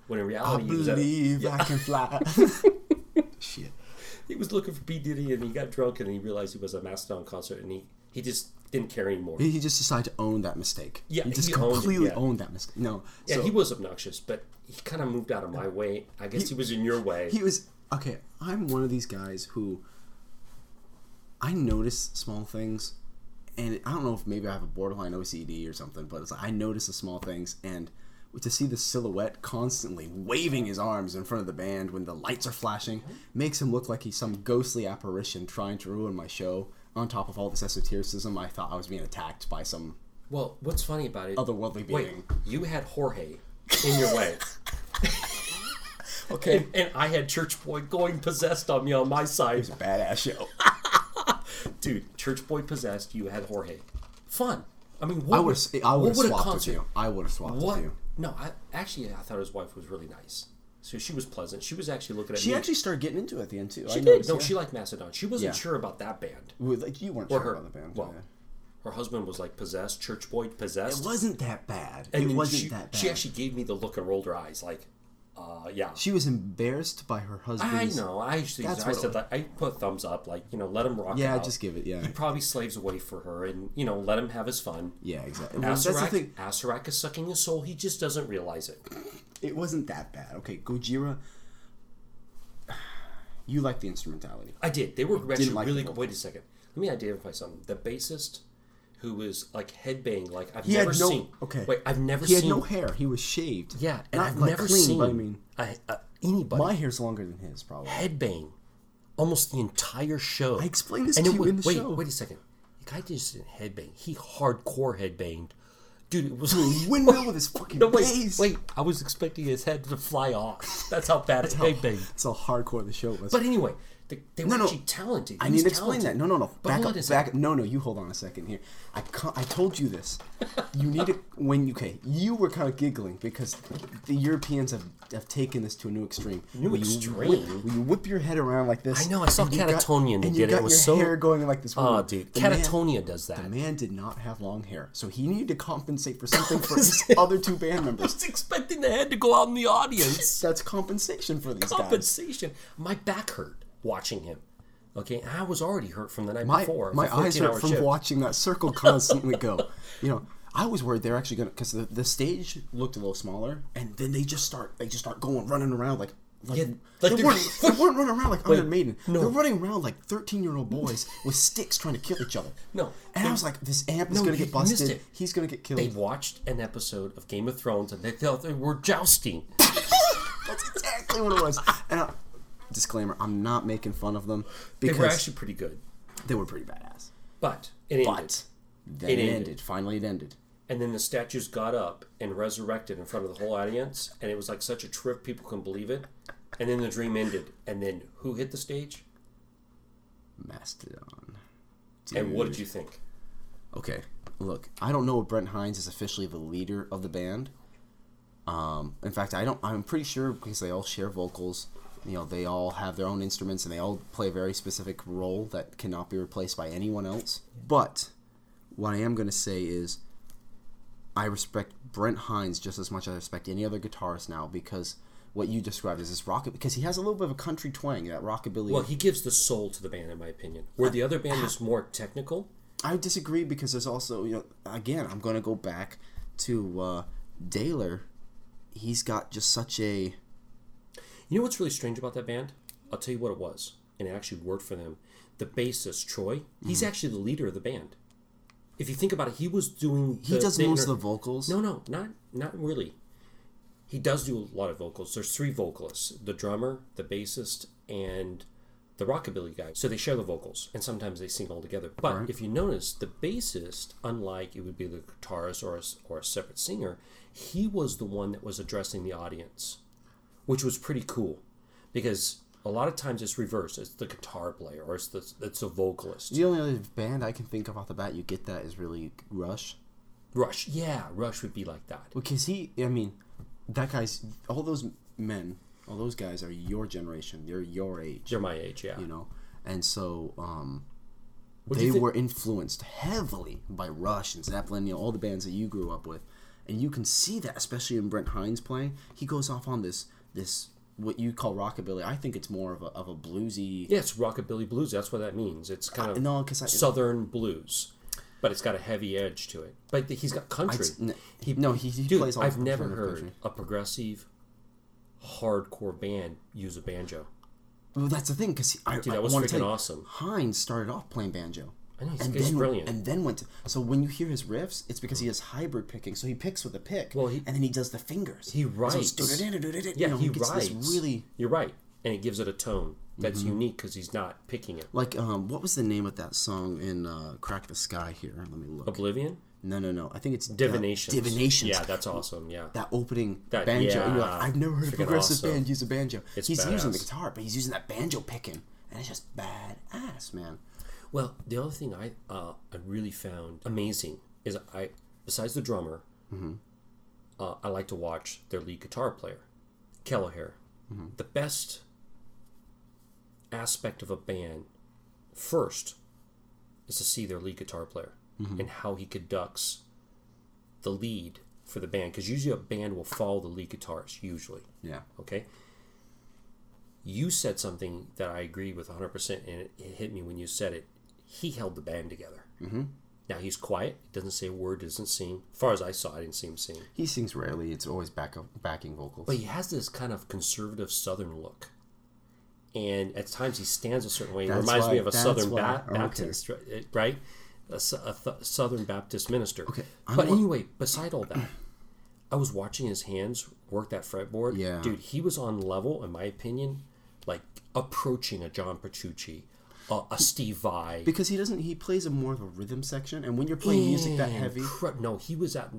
When in I reality, he was, at, believe I can fly. Shit. he was looking for P. Diddy, and he got drunk, and he realized he was at a Mastodon concert, and he, he just didn't care anymore. He he just decided to own that mistake. Yeah, he just he owned it, completely yeah. owned that mistake. No, Yeah, so he was obnoxious, but he kind of moved out of my way. I guess he, He- was in your way. he was okay. I'm one of these guys who I notice small things, and I don't know if maybe I have a borderline O C D or something, but it's like I notice the small things, and to see the silhouette constantly waving his arms in front of the band when the lights are flashing makes him look like he's some ghostly apparition trying to ruin my show. On top of all this esotericism, I thought I was being attacked by some Well, what's funny about it? otherworldly Wait, being. you had Jorge in your way. Okay, And, and I had Church Boy going possessed on me on my side. it's a badass show. Dude, Church Boy possessed, you had Jorge. Fun. I mean, what I would would I would what have would a swapped with concert- you. I would have swapped What? with you. No, I actually I thought his wife was really nice. So she was pleasant. She was actually looking at She me. actually started getting into it at the end too. she I did. noticed, No, yeah. she liked Macedon. She wasn't Yeah. sure about that band. Well, like you weren't Or sure her. about the band. Well, yeah. her husband was like possessed, Church Boy possessed. It wasn't that bad. and it then wasn't she, that bad. She actually gave me the look and rolled her eyes like, uh, yeah. She was embarrassed by her I husband's. know. I actually, That's I what it said was. that. I put a thumbs up, like you know, let him rock. Yeah, out. just give it. Yeah, He probably slaves away for her, and you know, let him have his fun. yeah, exactly. Well, that's the Asarak, thing. Asarak is sucking his soul. He just doesn't realize it. It wasn't that bad. Okay, Gojira. You like the instrumentality. I did. They were actually like really the good. Wait a second. Let me identify something. The bassist, who was like headbang, like I've He never had no. seen. Okay. Wait, I've never He seen. had no hair. He was shaved. Yeah, and not I've like never clean, seen. but I mean, I, uh, anybody my hair's longer than his, probably. headbang, almost the entire show. I explained this and to it you was- in the wait, show. Wait a second. The guy just didn't headbang. He hardcore headbanged. Dude, it was Doing windmill with his fucking No, wait, bass. wait. I was expecting his head to fly off. That's how bad it headbanged. That's how hardcore the show was. But anyway, they, they were No, no. actually talented. I He need was to explain talented. that. No, no, no. But Back hold up. on a Back. second. No, no. You hold on a second here. I ca- I told you this. You need to when you okay. You were kind of giggling because the Europeans have, have taken this to a new extreme. New Where you extreme? whip- Where you whip your head around like this. I know, I saw and you got- Catatonia and and they you did it. got It was your so- hair going like this. Oh, dude. The man- Catatonia does that. The man did not have long hair, so he needed to compensate for something for his other two band I members. was expecting the head to go out in the audience. That's compensation for these guys. Compensation. My back hurt watching him. Okay, and I was already hurt from the night My, before. my the eyes hurt fourteen-hour from shift. watching that circle constantly go. You know, I was worried they're actually gonna because the, the stage looked a little smaller, and then they just start they just start going running around like. Like, Yeah, they, like they're- weren't, they weren't running around like Iron Maiden. no. They're running around like thirteen-year-old boys with sticks trying to kill each other. No, And they- I was like, this amp is No, going to you get missed busted. it. He's going to get killed. They watched an episode of Game of Thrones and they thought they were jousting. That's exactly what it was. And I, disclaimer, I'm not making fun of them They because were actually pretty good. they were pretty badass. But it ended. But then It it, ended. ended. Finally, it ended. And then the statues got up and resurrected in front of the whole audience. And it was like such a trip, people couldn't believe it. And then the dream ended. And then who hit the stage? Mastodon. And what Dude. did you think? Okay, look, I don't know if Brent Hines is officially the leader of the band. Um, in fact, I don't. I'm pretty sure because they all share vocals. You know, they all have their own instruments and they all play a very specific role that cannot be replaced by anyone else. But what I am going to say is, I respect Brent Hines just as much as I respect any other guitarist now because what you described is this rock because he has a little bit of a country twang, that rockabilly. Well, he gives the soul to the band, in my opinion. Where the other band is more technical. I disagree because there's also, you know, again, I'm going to go back to uh, Daler. He's got just such a... You know what's really strange about that band? I'll tell you what it was. And it actually worked for them. The bassist, Troy, he's Mm-hmm. actually the leader of the band. If you think about it, he was doing... He the, does the most inter- of the vocals. No, no, not not really. He does do a lot of vocals. There's three vocalists. The drummer, the bassist, and the rockabilly guy. So they share the vocals, and sometimes they sing all together. But Right. if you notice, the bassist, unlike it would be the guitarist or a, or a separate singer, he was the one that was addressing the audience, which was pretty cool. Because a lot of times it's reversed. It's the guitar player or it's the, it's a vocalist. The only other band I can think of off the bat you get that is really Rush. Rush. Yeah, Rush would be like that. Because he, I mean, that guy's, all those men, all those guys are your generation. They're your age. They're my age, yeah. You know? And so, um, What do they you think- were influenced heavily by Rush and Zeppelin, you know, all the bands that you grew up with. and you can see that, especially in Brent Hinds playing. He goes off on this this what you call rockabilly. I think it's more of a of a bluesy. Yeah, it's rockabilly blues. That's what that means. It's kind of Uh, no, 'cause I- southern blues, but it's got a heavy edge to it. But he's got country. I'd- n- he, no, he- he dude, plays all I've never progressive heard country. a progressive, hardcore band use a banjo. Well, that's the thing, because I, Dude, I that was wanna freaking tell you, awesome. Hinds started off playing banjo. I know, he's- and he's then, brilliant. And then went to, so when you hear his riffs, it's because he has hybrid picking. So he picks with a pick, Well, he- and then he does the fingers. He And so writes. it's du-du-du-du-du-du, Yeah, you know, he gets writes. this really You're right, and it gives it a tone that's Mm-hmm. unique because he's not picking it. like um, what was the name of that song in uh, Crack the Sky? Here, let me look. Oblivion, No, no, no. I think it's Divinations. Uh, Divinations. Yeah, that's awesome. Yeah. That opening That- banjo. yeah, You're like, I've never heard a freaking progressive awesome. band use a banjo. It's He's using the badass. guitar, but he's using that banjo picking, and it's just badass, man. Well, the other thing I uh, I really found amazing is I, besides the drummer, Mm-hmm. uh, I like to watch their lead guitar player, Kelleher. Mm-hmm. The best aspect of a band, first, is to see their lead guitar player Mm-hmm. and how he conducts the lead for the band. Because usually a band will follow the lead guitarist, usually. Yeah. Okay? You said something that I agree with one hundred percent, and it, it hit me when you said it. He held the band together. Mm-hmm. Now, he's quiet, doesn't say a word, doesn't sing. As far as I saw, I didn't see him sing. He sings rarely. It's always back backing vocals. But he has this kind of conservative southern look. And at times he stands a certain way. It That's reminds why- me of a that's Southern why- ba- okay. Baptist, right? right? A, su- a th- Southern Baptist minister. Okay, I But want- anyway, beside all that, I was watching his hands work that fretboard. Yeah. Dude, he was on level, in my opinion, like approaching a John Petrucci, a, a Steve Vai. Because he doesn't, he plays a more of a rhythm section, and when you're playing music that heavy, Incre- No, he was at.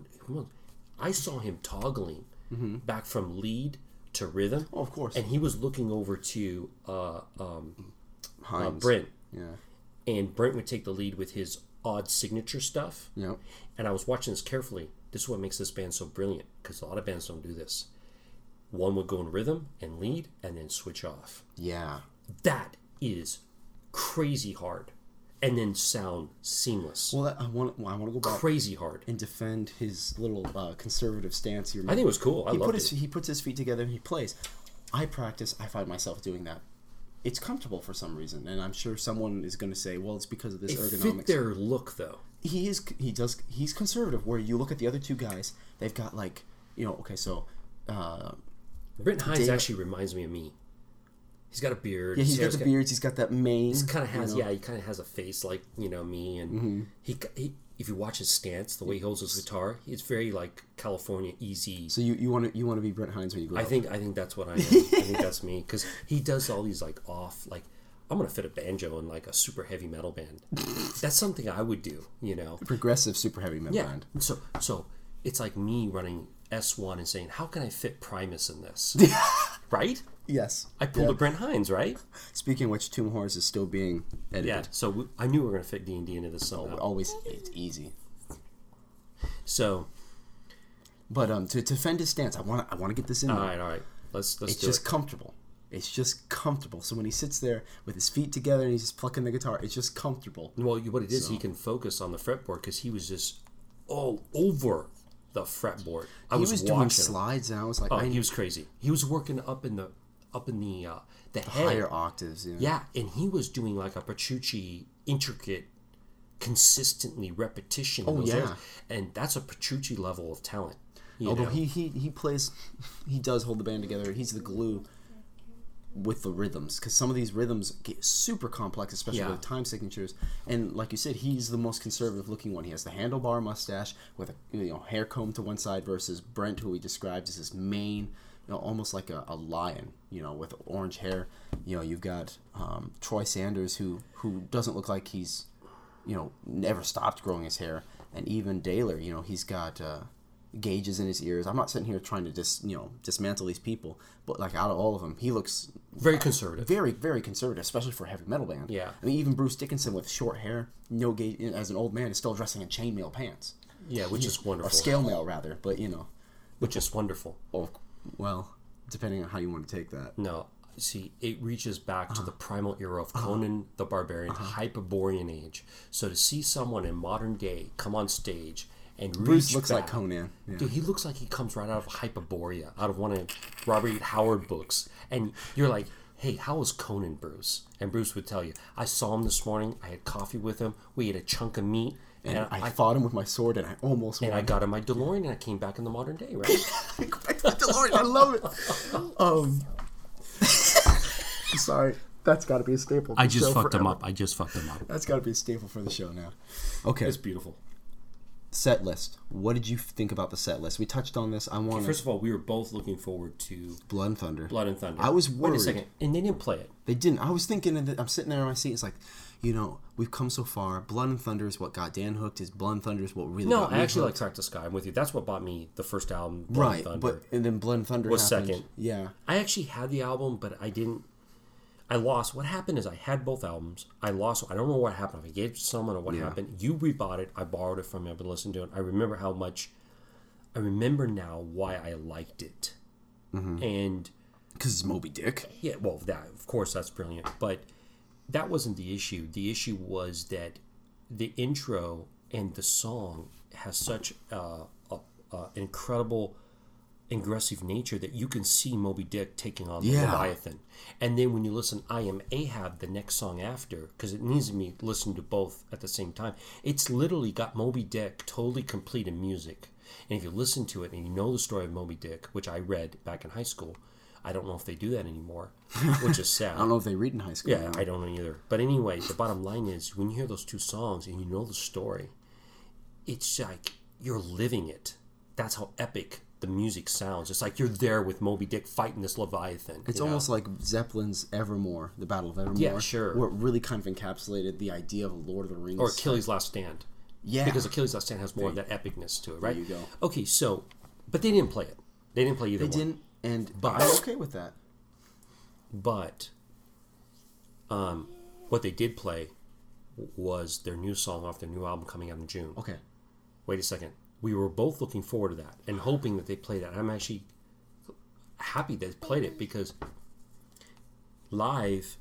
I saw him toggling back from lead to rhythm. oh, of course, And he was looking over to uh, um, uh, Hinds. Brent. Yeah. And Brent would take the lead with his odd signature stuff. Yep. And I was watching this carefully. This is what makes this band so brilliant, because a lot of bands don't do this. One would go in rhythm and lead and then switch off. Yeah. That is crazy hard. And then sound seamless. Well, that, I want, I want to go back Crazy hard. and defend his little uh, conservative stance here. I think it was cool. I he loved put his, it. He puts his feet together and he plays. I practice. I find myself doing that. It's comfortable for some reason, and I'm sure someone is going to say, "Well, it's because of this It ergonomics." fit their look, though. He is. He does. He's conservative. Where you look at the other two guys, they've got like, you know, okay, so. Uh, Brent Hinds Dave- actually reminds me of me. He's got a beard. yeah, his he's got hair's the beards. He's got that mane. He kind of has, you know. yeah, he kind of has a face like, you know, me. And Mm-hmm. he, he, if you watch his stance, the way he holds his guitar, it's very like California easy. So you, you want to you want to be Brent Hinds when you grow I up. think I think that's what I am. I think that's me, because he does all these like off, like I'm gonna fit a banjo in like a super heavy metal band. That's something I would do, you know. Progressive super heavy metal Yeah. band. So so it's like me running S one and saying, how can I fit Primus in this? Right? Yes. I pulled Yeah. a Brent Hinds, right? Speaking of which, Tomb Horrors is still being edited. Yeah. So we, I knew we were gonna fit D and D into this somehow. Always, it's easy. So But um, to, to defend his stance, I want I want to get this in all there. right, all right. Let's let's It's do just it. comfortable. It's just comfortable. So when he sits there with his feet together and he's just plucking the guitar, it's just comfortable. Well, what it is, he can focus on the fretboard because he was just all over the fretboard. I he was, was, watching doing him. slides, and I was like, Oh, I he was crazy. He was working up in the up in the uh, the head. higher octaves. Yeah. Yeah, and he was doing like a Petrucci intricate, consistently repetition. in Oh, those yeah. areas. And that's a Petrucci level of talent. you Although know? he, he he plays, he does hold the band together. He's the glue with the rhythms, because some of these rhythms get super complex, especially Yeah. with time signatures. And like you said, he's the most conservative looking one. He has the handlebar mustache with a you know hair comb to one side versus Brent, who he describes as his mane, you know, almost like a, a lion, you know, with orange hair. You know, you've got um, Troy Sanders, who who doesn't look like he's, you know, never stopped growing his hair, and even Daler, you know, he's got uh, gauges in his ears. I'm not sitting here trying to dis, you know, dismantle these people, but like out of all of them, he looks very conservative. very, very conservative, especially for a heavy metal band. Yeah. I mean, even Bruce Dickinson with short hair, no gauge, as an old man, is still dressing in chainmail pants. Yeah, which is Or wonderful. scale mail, rather, but you know, Which is wonderful. oh, well, depending on how you want to take that. No, see, it reaches back Uh-huh. to the primal era of Conan the Barbarian, Hyperborean age. So to see someone in modern day come on stage and Bruce reach looks back. like Conan. Yeah. Dude, he looks like he comes right out of Hyperborea, out of one of Robert E. Howard books. And you're like, hey, how was Conan, Bruce? And Bruce would tell you, I saw him this morning. I had coffee with him. We ate a chunk of meat. And, And, I, I, fought him with my sword, and I almost and won. I got in my DeLorean, and I came back in the modern day, right? DeLorean, I love it. Um, sorry, that's got to be a staple. For I the just show fucked him forever. up. I just fucked him up. That's got to be a staple for the show now. Okay, It's beautiful. set list. What did you think about the set list? We touched on this. I want First of all, we were both looking forward to Blood and Thunder. Blood and Thunder. I was Wait worried. a second. And they didn't play it. They didn't. I was thinking, and I'm sitting there in my seat. It's like, you know, we've come so far. Blood and Thunder is what got Dan hooked. Is Blood and Thunder is what really No, got me I actually like hooked. Track to Sky. I'm with you. That's what bought me the first album, Blood Right, and Thunder. but and then Blood and Thunder Was happened. second. Yeah. I actually had the album, but I didn't. I lost. What happened is I had both albums. I lost. I don't know what happened. If I gave it to someone or what Yeah. happened. You rebought it. I borrowed it from you. I've been listening to it. I remember how much. I remember now why I liked it. Mm-hmm. And Because it's Moby Dick. yeah, well, that of course that's brilliant, but that wasn't the issue. The issue was that the intro and the song has such uh, a, a incredible, aggressive nature that you can see Moby Dick taking on the Yeah. Leviathan. And then when you listen, I Am Ahab, the next song after, because it needs to be listened to both at the same time. It's literally got Moby Dick totally complete in music. And if you listen to it and you know the story of Moby Dick, which I read back in high school, I don't know if they do that anymore, which is sad. I don't know if they read in high school. Yeah, I don't know either. But anyway, the bottom line is when you hear those two songs and you know the story, it's like you're living it. That's how epic the music sounds. It's like you're there with Moby Dick fighting this Leviathan. It's you know? almost like Zeppelin's Evermore, the Battle of Evermore. Yeah, sure. Where it really kind of encapsulated the idea of a Lord of the Rings. Or Achilles' Last Stand. Yeah. Because Achilles' Last Stand has more of that epicness to it, right? you go. Okay, so, but they didn't play it. They didn't play either They one. didn't, and But- I'm okay with that. But um, what they did play was their new song off their new album coming out in June. Okay. Wait a second. We were both looking forward to that and hoping that they played that. I'm actually happy they played it because live,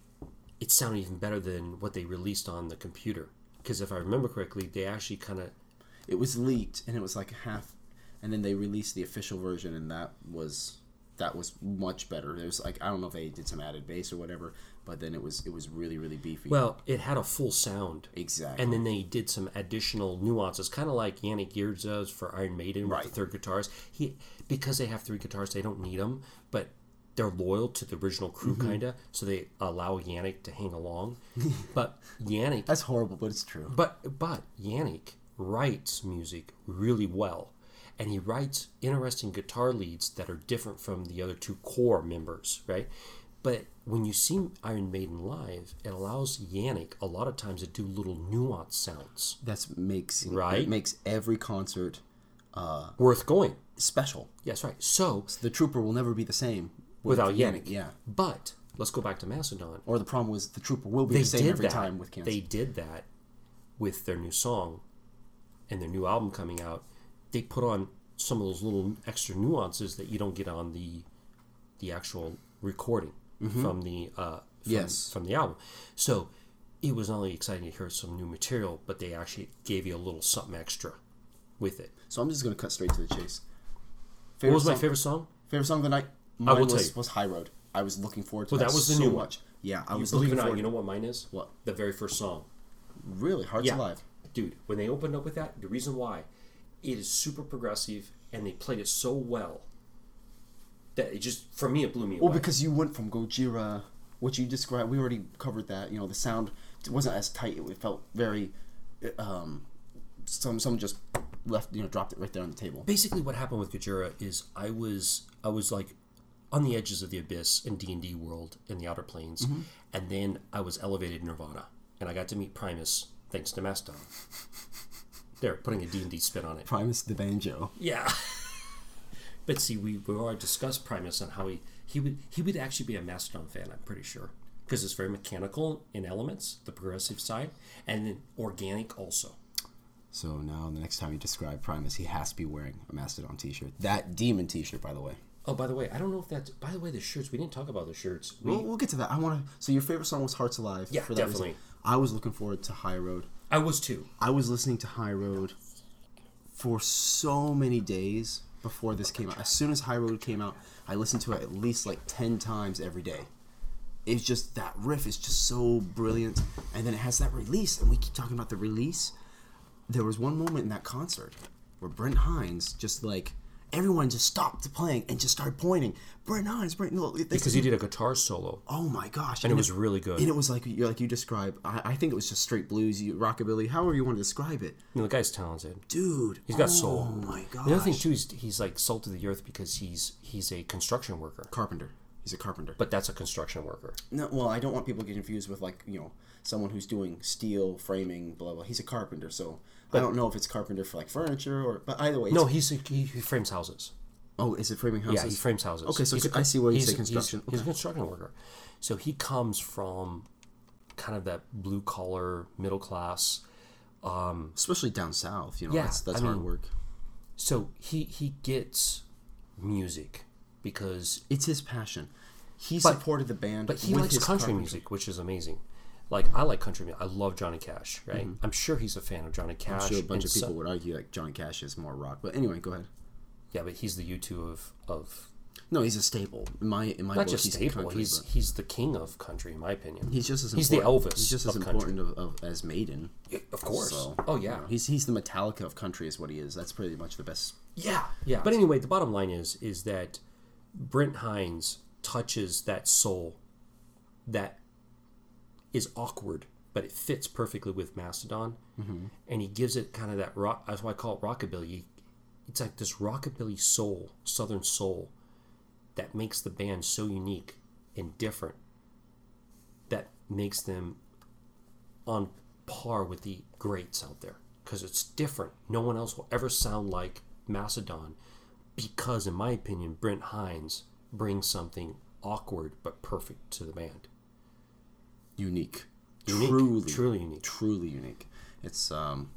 it sounded even better than what they released on the computer. Because if I remember correctly, they actually kind of... It was leaked, and it was like half, and then they released the official version, and that was that was much better. There's like I don't know if they did some added bass or whatever, but then it was it was really really beefy. Well, it had a full sound. Exactly. And then they did some additional nuances, kind of like Yannick Gears does for Iron Maiden with Right. the third guitars. He, because they have three guitars, they don't need them, but they're loyal to the original crew, Mm-hmm. kind of, so they allow Yannick to hang along. But Yannick, That's horrible, but it's true. but but Yannick writes music really well, and he writes interesting guitar leads that are different from the other two core members, right? But when you see Iron Maiden live, it allows Yannick a lot of times to do little nuance sounds. That's makes Right? It makes every concert Worth going. special. Yes, right. So, The Trooper will never be the same with without Yannick. Yeah. But, let's go back to Mastodon. Or the problem was the Trooper will be They the same did every that. time with Kansas. They did that with their new song and their new album coming out. They put on some of those little extra nuances that you don't get on the the actual recording from the uh, from, Yes. from the album. So it was not only exciting to hear some new material, but they actually gave you a little something extra with it. So I'm just gonna cut straight to the chase. What was my song- favorite song? Favorite song of the night? Mine will tell was, you. was High Road. I was looking forward to Well, that, that was the so new one. much. Yeah, I You was believe it looking or not, forward. you know what mine is? What? The very first song. Really, Hearts Yeah. Alive. Dude, when they opened up with that, the reason why, it is super progressive and they played it so well that it just, for me, it blew me away. Well, because you went from Gojira, what you described, we already covered that. You know, the sound wasn't as tight. It felt very. Um, some someone just left, you know, dropped it right there on the table. Basically, what happened with Gojira is I was I was like on the edges of the abyss in D and D world in the Outer Planes, Mm-hmm. and then I was elevated Nirvana, and I got to meet Primus thanks to Mastodon. They're putting a D and D spin on it. Primus the banjo. Yeah. But see, we we already discussed Primus and how he, he would he would actually be a Mastodon fan, I'm pretty sure. Because it's very mechanical in elements, the progressive side, and then organic also. So now, the next time you describe Primus, he has to be wearing a Mastodon T-shirt. That Demon T-shirt, by the way. Oh, by the way, I don't know if that's... By the way, the shirts, we didn't talk about the shirts. We, We'll, we'll get to that. I want to. So your favorite song was Hearts Alive. Yeah, for that reason. definitely. I was looking forward to High Road. I was too. I was listening to High Road for so many days before this came out. As soon as High Road came out, I listened to it at least like ten times every day. It's just, that riff is just so brilliant. And then it has that release, and we keep talking about the release. There was one moment in that concert where Brent Hinds just like, everyone just stopped playing and just started pointing. Brent Hinds, Brent, no, because he did a guitar solo. Oh my gosh! And, and it was really good. And it was like you like you described. I, I think it was just straight blues, you, rockabilly, however you want to describe it. You know, the guy's talented, dude. He's got oh soul. Oh my gosh! The other thing too, he's he's like salt of the earth because he's he's a construction worker, carpenter. He's a carpenter. But that's a construction worker. No, well, I don't want people to get confused with like you know someone who's doing steel framing, blah blah. He's a carpenter, so but, I don't know if it's carpenter for like furniture or. But either way, no, he's a, he, he frames houses. Oh, is it framing houses? Yeah, he frames houses. Okay, so he's a, I see where you say construction. He's, okay. he's a construction worker. So he comes from kind of that blue collar, middle class. Um, Especially down south, you know, yeah, that's, that's I hard mean, work. So he, he gets music because... It's his passion. He but, supported the band But he with likes his country carpentry. music, which is amazing. Like, I like country music. I love Johnny Cash, right? Mm-hmm. I'm sure he's a fan of Johnny Cash. I'm sure a bunch of people so, would argue like Johnny Cash is more rock. But anyway, go ahead. Yeah, but he's the U two of... of no, he's a staple. In my in my Not book, just he's staple. country, he's but... he's the king of country, in my opinion. He's just as he's the important. Elvis. He's just as of important of, of, as Maiden. Yeah, of course. So, oh yeah. You know, he's he's the Metallica of country, is what he is. That's pretty much the best. Yeah, yeah. But anyway, the bottom line is is that Brent Hinds touches that soul that is awkward, but it fits perfectly with Mastodon, mm-hmm. and he gives it kind of that rock. That's why I call it rockabilly. It's like this rockabilly soul, southern soul, that makes the band so unique and different. That makes them on par with the greats out there because it's different. No one else will ever sound like Mastodon because, in my opinion, Brent Hinds brings something awkward but perfect to the band. Unique. Unique. Truly, truly unique. Truly unique. It's um.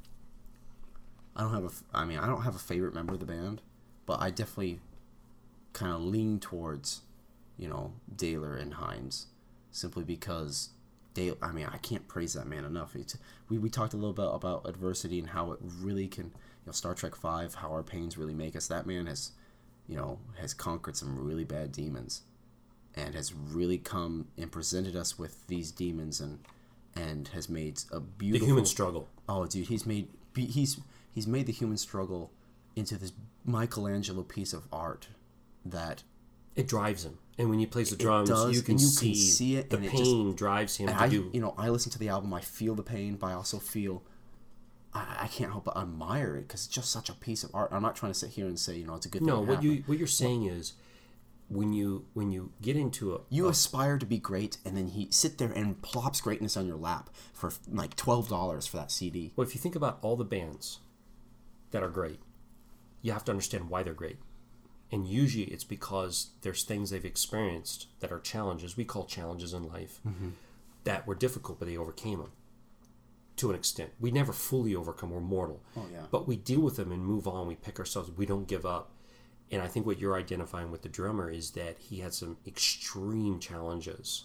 I don't have a. I mean, I don't have a favorite member of the band, but I definitely kind of lean towards, you know, Daylor and Hinds, simply because Dale. I mean, I can't praise that man enough. It's, we we talked a little bit about adversity and how it really can, you know, Star Trek five, how our pains really make us. That man has, you know, has conquered some really bad demons, and has really come and presented us with these demons and and has made a beautiful The human struggle. Oh, dude, he's made he's he's made the human struggle into this Michelangelo piece of art that it drives him. And when he plays the drums, does, you can, you see, can see it. The and pain it just, drives him to I, do. You know, I listen to the album, I feel the pain, but I also feel I, I can't help but admire it because it's just such a piece of art. I'm not trying to sit here and say, you know, it's a good no, thing. what happen. you what you're saying is when you when you get into a you a, aspire to be great, and then he sit there and plops greatness on your lap for like twelve dollars for that C D. Well, if you think about all the bands that are great, you have to understand why they're great. And usually it's because there's things they've experienced that are challenges, we call challenges in life, mm-hmm. that were difficult, but they overcame them to an extent. We never fully overcome, we're mortal. Oh, yeah. But we deal with them and move on, we pick ourselves, we don't give up. And I think what you're identifying with the drummer is that he had some extreme challenges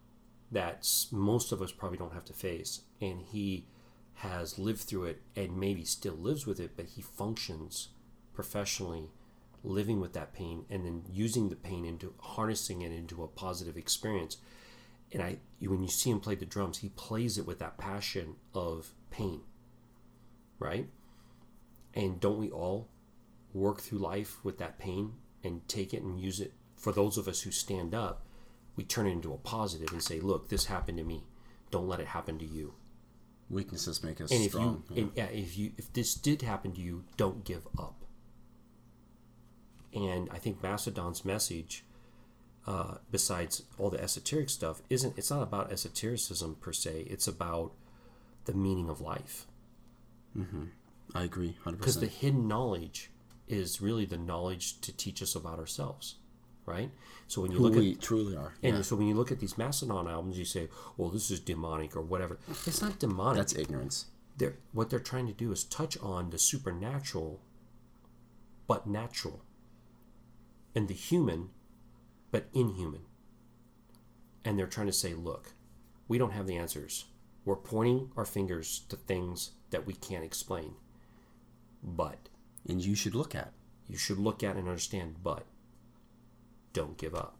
that most of us probably don't have to face. And he has lived through it and maybe still lives with it, but he functions professionally living with that pain and then using the pain into harnessing it into a positive experience. And I, when you see him play the drums, he plays it with that passion of pain, right? And don't we all work through life with that pain and take it and use it? For those of us who stand up, we turn it into a positive and say, look, this happened to me. Don't let it happen to you. Weaknesses make us and if strong. You, yeah. And yeah, if you if this did happen to you, don't give up. And I think Mastodon's message, uh, besides all the esoteric stuff, isn't it's not about esotericism per se. It's about the meaning of life. Mm-hmm. I agree, one hundred percent. Because the hidden knowledge is really the knowledge to teach us about ourselves, right? So when you Who look we at truly are, and yeah. so when you look at these Mastodon albums, you say, "Well, this is demonic" or whatever. It's not demonic. That's ignorance. They're, what they're trying to do is touch on the supernatural, but natural, and the human, but inhuman. And they're trying to say, look, we don't have the answers. We're pointing our fingers to things that we can't explain. But And you should look at. You should look at and understand, but don't give up.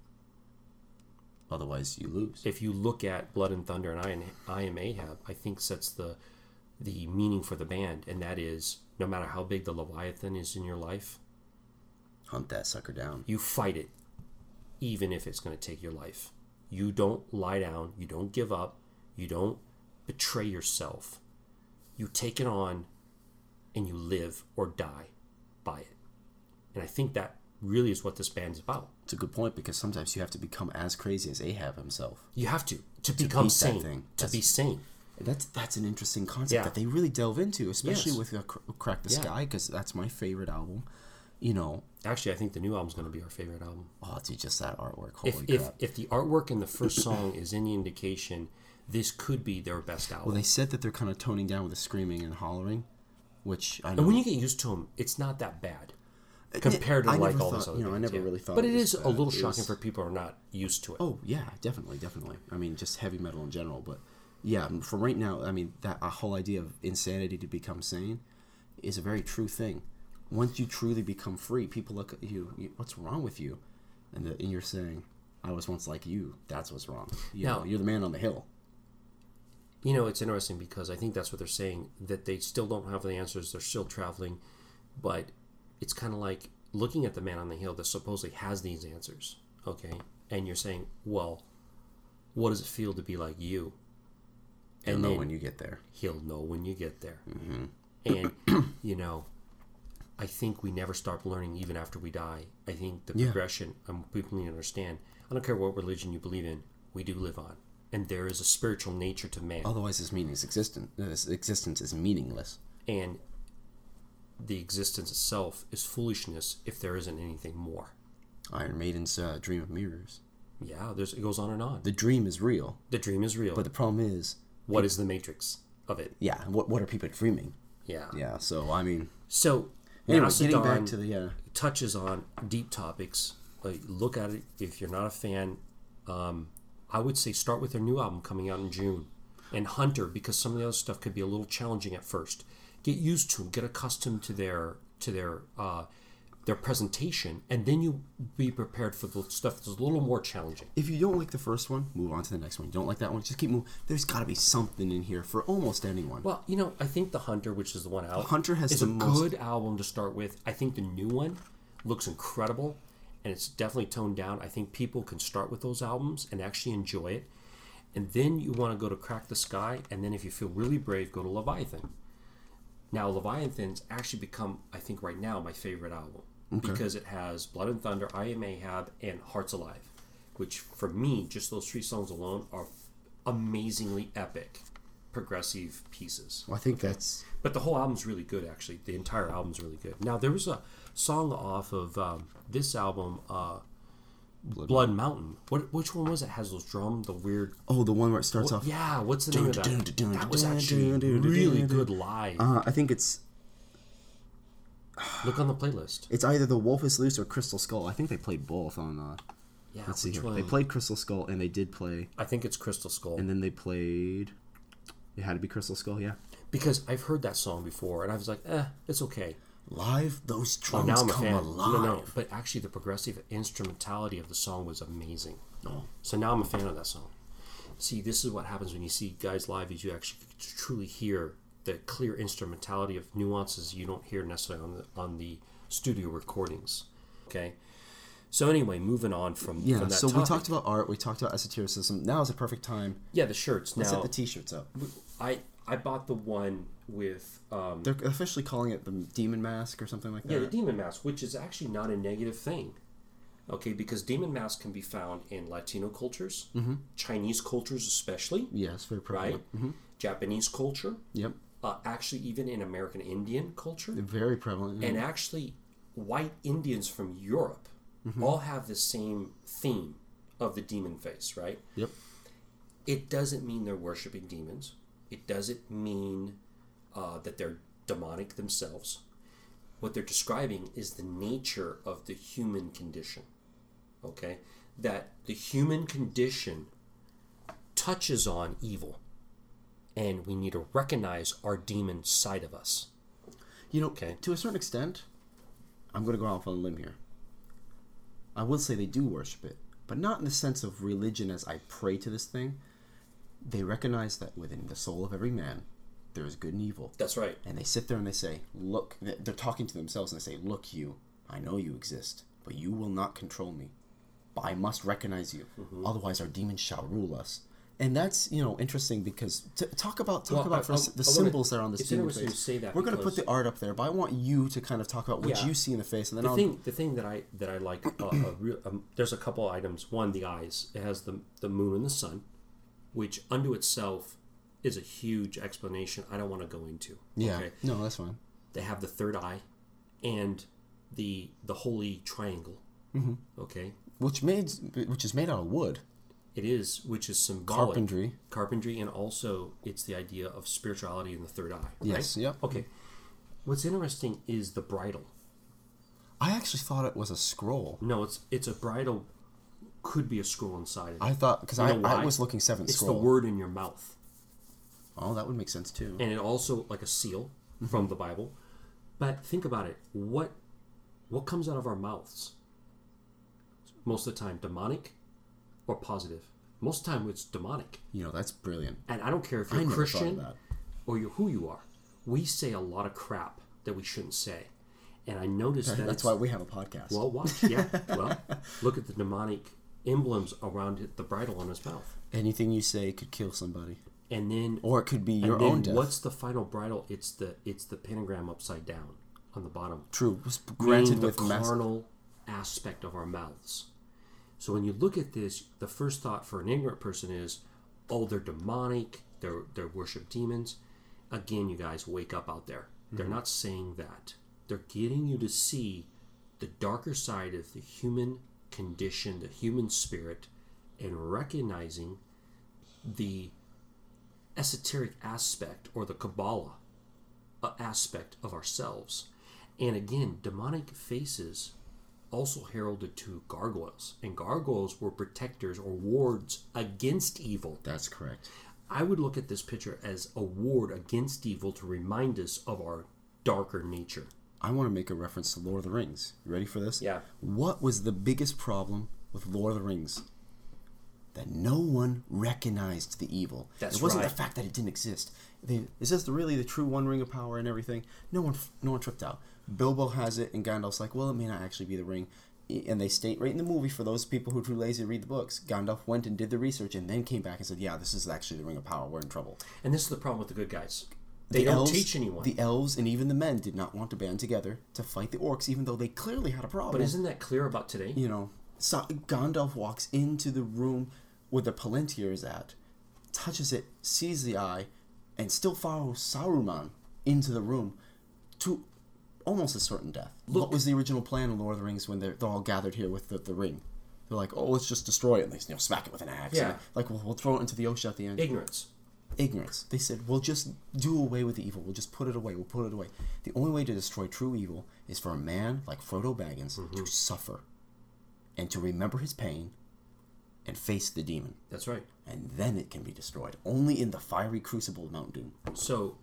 Otherwise, you lose. If you look at Blood and Thunder and I, am, I Am Ahab, I think sets the the meaning for the band, and that is, no matter how big the Leviathan is in your life, Hunt that sucker down. you fight it, even if it's going to take your life. You don't lie down. You don't give up. You don't betray yourself. You take it on, and you live or die by it. And I think that really is what this band is about. It's a good point, because sometimes you have to become as crazy as Ahab himself. You have to to become beat that sane. thing. To That's- be sane. That's that's an interesting concept Yeah. that they really delve into, especially Yes. with uh, Cr- Crack the Yeah. Sky, because that's my favorite album. You know, Actually, I think the new album's going to be our favorite album. oh, dude, just that artwork. Holy If if, crap. if the artwork in the first song is any indication, this could be their best album. Well, they said that they're kind of toning down with the screaming and hollering, which I know. and when you get used to them, it's not that bad compared to I like never all thought, this other you know, I bands, never yeah. really thought But it it was is a bad. little It shocking was- for people who are not used to it. Oh yeah, definitely, definitely. I mean, just heavy metal in general, but yeah, for right now, I mean, that a whole idea of insanity to become sane is a very true thing. Once you truly become free, people look at you, you what's wrong with you? And, the, and you're saying, I was once like you. That's what's wrong. You Now- know, you're the man on the hill. You know, it's interesting because I think that's what they're saying, that they still don't have the answers. They're still traveling. But it's kind of like looking at the man on the hill that supposedly has these answers, okay? And you're saying, well, what does it feel to be like you? You'll And know then when you get there. he'll know when you get there. Mm-hmm. And, you know, I think we never stop learning even after we die. I think the Yeah. progression, um, people need to understand, I don't care what religion you believe in, we do live on. And there is a spiritual nature to man. Otherwise, his meaning is existent. His existence is meaningless. And the existence itself is foolishness if there isn't anything more. Iron Maiden's uh, dream of mirrors. Yeah, there's it goes on and on. The dream is real, The dream is real. but the problem is, What is the matrix of it? yeah, what what are people dreaming? Yeah. Yeah, so I mean, So, anyway, getting Mastodon back to the uh, touches on deep topics. Like, look at it. If you're not a fan, um, I would say start with their new album coming out in June. And Hunter, because some of the other stuff could be a little challenging at first. Get used to them. Get accustomed to their to their uh, their presentation, and then you be prepared for the stuff that's a little more challenging. if you don't like the first one, move on to the next one. You don't like that one, just keep moving. There's got to be something in here for almost anyone. Well, you know, I think the Hunter, which is the one out, Hunter has is the a most- good album to start with. I think the new one looks incredible, and it's definitely toned down. I think people can start with those albums and actually enjoy it, and then you want to go to Crack the Sky, and then if you feel really brave, go to Leviathan. Now, Leviathan's actually become, I think, right now my favorite album because it has Blood and Thunder, I Am Ahab, and Hearts Alive, which for me, just those three songs alone are amazingly epic, progressive pieces. Well, I think that's But the whole album's really good, actually. The entire album's really good. Now, there was a song off of um, this album, uh, Blood, Blood Mountain. What? Which one was it? Has those drum, the weird... oh the one where it starts What- off. yeah, what's the name of that? Dun, dun, dun, That was dun, actually dun, dun, dun, really dun, dun. good live. Uh, I think it's Look on the playlist. it's either the Wolf is Loose or Crystal Skull. I think they played both on. Uh, Yeah, let's see which here. one? They played Crystal Skull, and they did play, I think it's Crystal Skull. and then they played. It had to be Crystal Skull, yeah. Because I've heard that song before, and I was like, eh, it's okay. Live, those Oh, drums now I'm a come fan. alive. No, no, but actually the progressive instrumentality of the song was amazing. Oh. So now I'm a fan of that song. See, this is what happens when you see guys live, is you actually truly hear the clear instrumentality of nuances you don't hear necessarily on the, on the studio recordings. Okay? So anyway, moving on from, Yeah, from that so topic. we talked about art, we talked about esotericism. Now is a perfect time. Yeah, the shirts. Let's now, set the t-shirts up. I, I bought the one with... Um, They're officially calling it the Demon Mask or something like that. Yeah, the demon mask, which is actually not a negative thing. Okay, because demon mask can be found in Latino cultures, mm-hmm. Chinese cultures especially, Yes, very right? prevalent. Mm-hmm. Japanese culture, Yep, uh, actually even in American Indian culture, very prevalent. and actually white Indians from Europe all have the same theme of the demon face, right? Yep. It doesn't mean they're worshiping demons. It doesn't mean uh, that they're demonic themselves. What they're describing is the nature of the human condition. Okay? That the human condition touches on evil. And we need to recognize our demon side of us. You know, Okay. to a certain extent, I'm going to go off on a limb here. I will say they do worship it, but not in the sense of religion as I pray to this thing. They recognize that within the soul of every man, there is good and evil. That's right. And they sit there and they say, look, they're talking to themselves and they say, look, you, I know you exist, but you will not control me. I must recognize you. Mm-hmm. Otherwise, our demons shall rule us. And that's, you know, interesting because t- talk about talk Well, about I- for I- s- the I wanna- symbols that are on this it's demon interesting face. to say that We're going to put because- the art up there, but I want you to kind of talk about what Yeah. you see in the face, and then The I'll. thing, the thing that I that I like, uh, a real, um, there's a couple items. One, the eyes. It has the the moon and the sun, which unto itself is a huge explanation. I don't want to go into. yeah, Okay? no, that's fine. They have the third eye, and the the holy triangle. Mm-hmm. Okay, Which made which is made out of wood, it is, which is symbolic. carpentry. Carpentry, and also it's the idea of spirituality in the third eye. Right? Yes, yep. Okay. What's interesting is the bridle. I actually thought it was a scroll. No, it's it's a bridle. Could be a scroll inside it. I thought because You I, know why? I was looking seventh It's scroll. the word in your mouth. Oh, that would make sense too. And it also like a seal from the Bible. But think about it. What what comes out of our mouths? Most of the time demonic or positive. Most of the time it's demonic. You know, that's brilliant. And I don't care if I you're never thought of Christian that. or you're who you are. We say a lot of crap that we shouldn't say. And I noticed that That's it's- why we have a podcast. Well, watch. Yeah. Well, look at the demonic emblems around it, the bridle on his mouth. Anything you say could kill somebody, And then or it could be your and then own death. what's the final bridle? It's the it's the pentagram upside down on the bottom. True. Was Meaning granted the with mass. carnal aspect of our mouths. So when you look at this, the first thought for an ignorant person is, oh, they're demonic, they're they're worship demons. Again, you guys, wake up out there. They're Mm-hmm. not saying that. They're getting you to see the darker side of the human condition, the human spirit, and recognizing the esoteric aspect or the Kabbalah uh, aspect of ourselves. And again, demonic faces also heralded to gargoyles, and gargoyles were protectors or wards against evil. That's correct. I would look at this picture as a ward against evil to remind us of our darker nature. I want to make a reference to Lord of the Rings. You ready for this? Yeah. What was the biggest problem with Lord of the Rings? That no one recognized the evil. That's it wasn't right. the fact that it didn't exist. They, is this the, really the true One Ring of Power and everything? No one, no one tripped out. Bilbo has it, and Gandalf's like, well, it may not actually be the ring. And they state right in the movie, for those people who are too lazy to read the books, Gandalf went and did the research and then came back and said, yeah, this is actually the Ring of Power. We're in trouble. And this is the problem with the good guys. They The don't elves- teach anyone. The elves and even the men did not want to band together to fight the orcs, even though they clearly had a problem. but isn't that clear about today? You know, so Gandalf walks into the room where the Palantir is at, touches it, sees the eye, and still follows Saruman into the room to almost a certain death. Look- What was the original plan in Lord of the Rings when they're, they're all gathered here with the, the ring? They're like, oh, let's just destroy it. And they you know, smack it with an axe. Yeah. And like, well, we'll throw it into the ocean at the end. Ignorance. Ignorance. They said, we'll just do away with the evil. We'll just put it away. We'll put it away. The only way to destroy true evil is for a man like Frodo Baggins Mm-hmm. to suffer and to remember his pain and face the demon. That's right. And then it can be destroyed. Only in the fiery crucible of Mount Doom. So,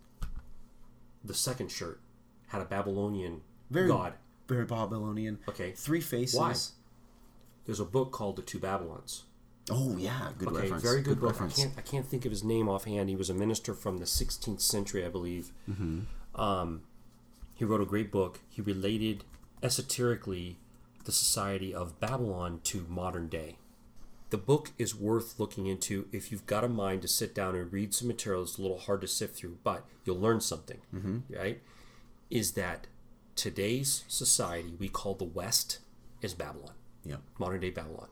the second shirt had a Babylonian Very, god. very Babylonian. Okay. Three faces. Why? There's a book called The Two Babylons. Oh, yeah. Good Okay, reference. very good, book. reference. I can't I can't think of his name offhand. He was a minister from the sixteenth century, I believe. Mm-hmm. Um, he wrote a great book. He related esoterically the society of Babylon to modern day. The book is worth looking into if you've got a mind to sit down and read some material. It's a little hard to sift through, but you'll learn something, mm-hmm. right? Is that today's society we call the West is Babylon, Yeah. modern day Babylon,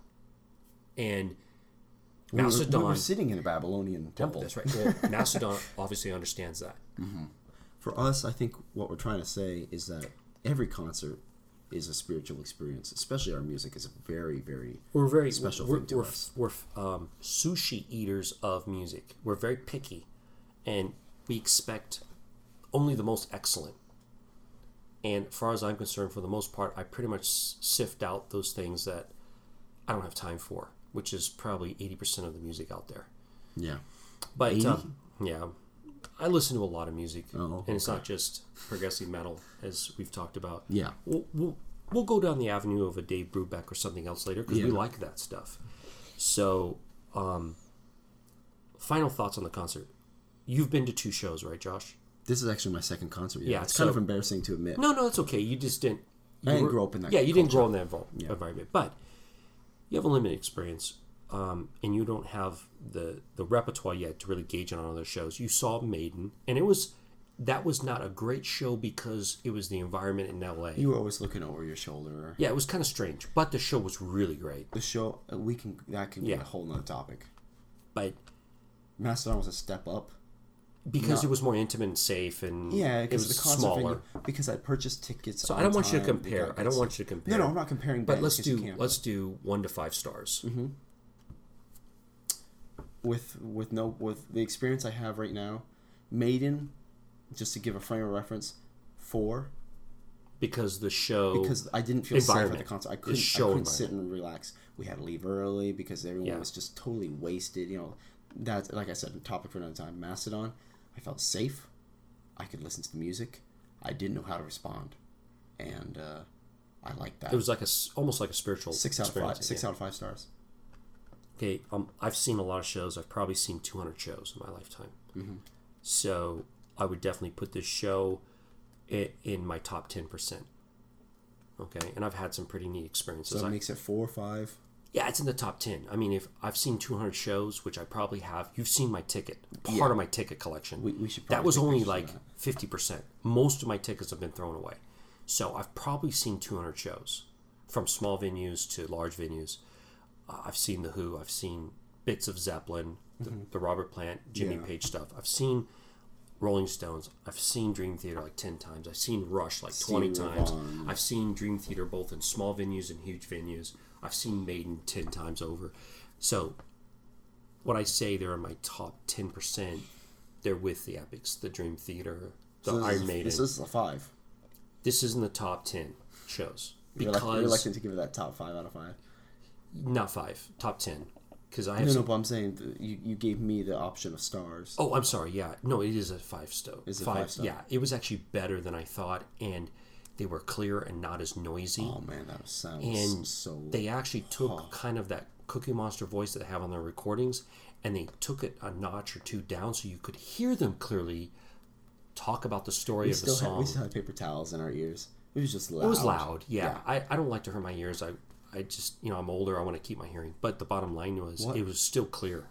and We were, Macedon. we were sitting in a Babylonian temple. That's right. Well, Macedon obviously understands that. For us, I think what we're trying to say is that every concert is a spiritual experience. Especially our music is a very, very We're very special we're, thing to we're, us. We're um, sushi eaters of music. We're very picky, and we expect only the most excellent. And as far as I'm concerned, for the most part, I pretty much sift out those things that I don't have time for, which is probably eighty percent of the music out there. Yeah. But eighty? um, yeah, I listen to a lot of music, Oh, and it's okay. not just progressive metal, as we've talked about. Yeah. We'll, we'll, we'll go down the avenue of a Dave Brubeck or something else later, because we Yeah. like that stuff. So, um, final thoughts on the concert. You've been to two shows, right, Josh? This is actually my second concert. Yeah, Yeah, it's kind so- of embarrassing to admit. No, no, it's okay. You just didn't. You I didn't grow up in that Yeah, you didn't culture. grow in that env- environment, but you have a limited experience, um, and you don't have the the repertoire yet to really gauge on other shows. You saw Maiden, and it was that was not a great show because it was the environment in L A. You were always looking over your shoulder. Yeah, it was kind of strange, but the show was really great. The show, uh, we can that can be Yeah. a whole nother topic. But Mastodon was a step up. because No. it was more intimate and safe, and Yeah, it because was the concert smaller. venue, because I purchased tickets. So on I don't want you to time, compare. got I don't good want you to compare. No, no, I'm not comparing. But bands let's because you do can't. let's do one to five stars. Mm-hmm. with with no with the experience I have right now, Maiden, just to give a frame of reference, four. Because the show Because I didn't feel safe at the Environment. concert. I The couldn't, show I couldn't sit environment. and relax. We had to leave early because everyone Yeah. was just totally wasted. You know, that's like I said, a topic for another time. Mastodon, I felt safe. I could listen to the music. I didn't know how to respond, and uh, I liked that. it was like a s- almost like a spiritual six out of experience, five. Six yeah. out of five stars. Okay, um, I've seen a lot of shows. I've probably seen two hundred shows in my lifetime. Mm-hmm. So I would definitely put this show in, in my top ten percent. Okay, and I've had some pretty neat experiences. So it I- makes it four or five. yeah, it's in the top ten. I mean, if I've seen two hundred shows, which I probably have, you've seen my ticket, part Yeah. of my ticket collection. We- we should that probably was take only pictures of like that. fifty percent. Most of my tickets have been thrown away. So I've probably seen two hundred shows, from small venues to large venues. Uh, I've seen The Who. I've seen bits of Zeppelin, the, the Robert Plant, Jimmy Yeah. Page stuff. I've seen Rolling Stones. I've seen Dream Theater like ten times. I've seen Rush like twenty Seen times. Ravon. I've seen Dream Theater both in small venues and huge venues. I've seen Maiden ten times over. So when I say they're in my top ten percent, they're with the Epics, the Dream Theater, the So this Iron is, Maiden. This is a five. This is in the top ten shows. You're Because, elect- you're electing to give it that top five out of five. not five, top ten. Because I have No, some, no, but I'm saying th- you, you gave me the option of stars. Oh, I'm sorry. Yeah, no, it is a five star. Is it five? five star? Yeah, it was actually better than I thought, and they were clear and not as noisy. Oh man, that sounds and so. they actually took Oh. kind of that Cookie Monster voice that they have on their recordings, and they took it a notch or two down, so you could hear them clearly talk about the story we of the still had, song. we still had paper towels in our ears. It was just loud. It was loud, yeah. I, I don't like to hurt my ears. I I just, you know, I'm older. I want to keep my hearing. But the bottom line was, What? it was still clear.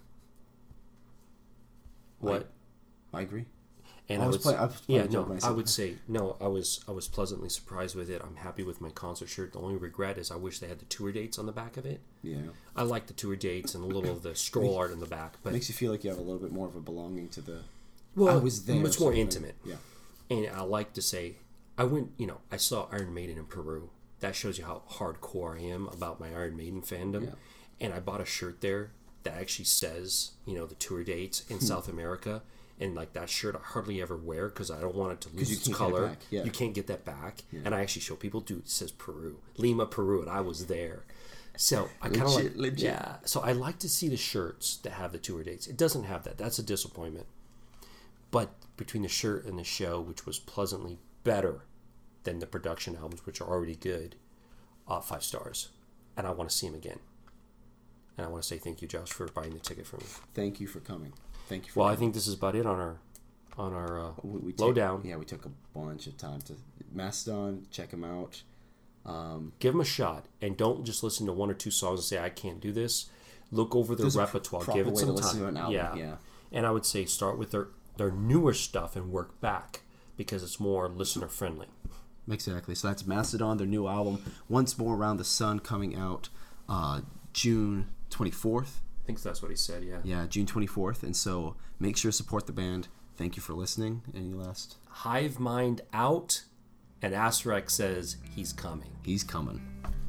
What? I agree. And I I, was would, play- I was playing yeah, a joke no, when I I said would that. say no. I was, I was pleasantly surprised with it. I'm happy with my concert shirt. The only regret is I wish they had the tour dates on the back of it. Yeah. I like the tour dates and a little of the scroll art in the back, but Makes you feel like you have a little bit more of a belonging to the. well, I was there. It's more sort of thing. intimate. Yeah. And I like to say, I went, you know, I saw Iron Maiden in Peru. That shows you how hardcore I am about my Iron Maiden fandom. Yeah. And I bought a shirt there that actually says, you know, the tour dates Hmm. in South America. And like that shirt, I hardly ever wear because I don't want it to lose you its can't get it color. back, yeah. You can't get that back. And I actually show people, dude, it says Peru, Lima, Peru, and I was there. So I kind of like, Legit, legit. yeah. So I like to see the shirts that have the tour dates. It doesn't have that. That's a disappointment. But between the shirt and the show, which was pleasantly better than the production albums, which are already good, uh, five stars. And I want to see them again. And I want to say thank you, Josh, for buying the ticket for me. Thank you for coming. Thank you for. Well, I coming. think this is about it on our on our uh, we, we low take- down. Yeah, we took a bunch of time to Mastodon. Check them out. Um, Give them a shot, and don't just listen to one or two songs and say I can't do this. Look over their There's a repertoire. proper Give it way some to listen time. to an album, Yeah. yeah. And I would say start with their their newer stuff and work back because it's more listener friendly. Exactly. So that's Mastodon, their new album, Once More Around the Sun, coming out uh, June twenty-fourth. I think that's what he said. Yeah. Yeah, June twenty-fourth. And so make sure to support the band. Thank you for listening. Any last? Hive mind out, and Asterix says he's coming. He's coming.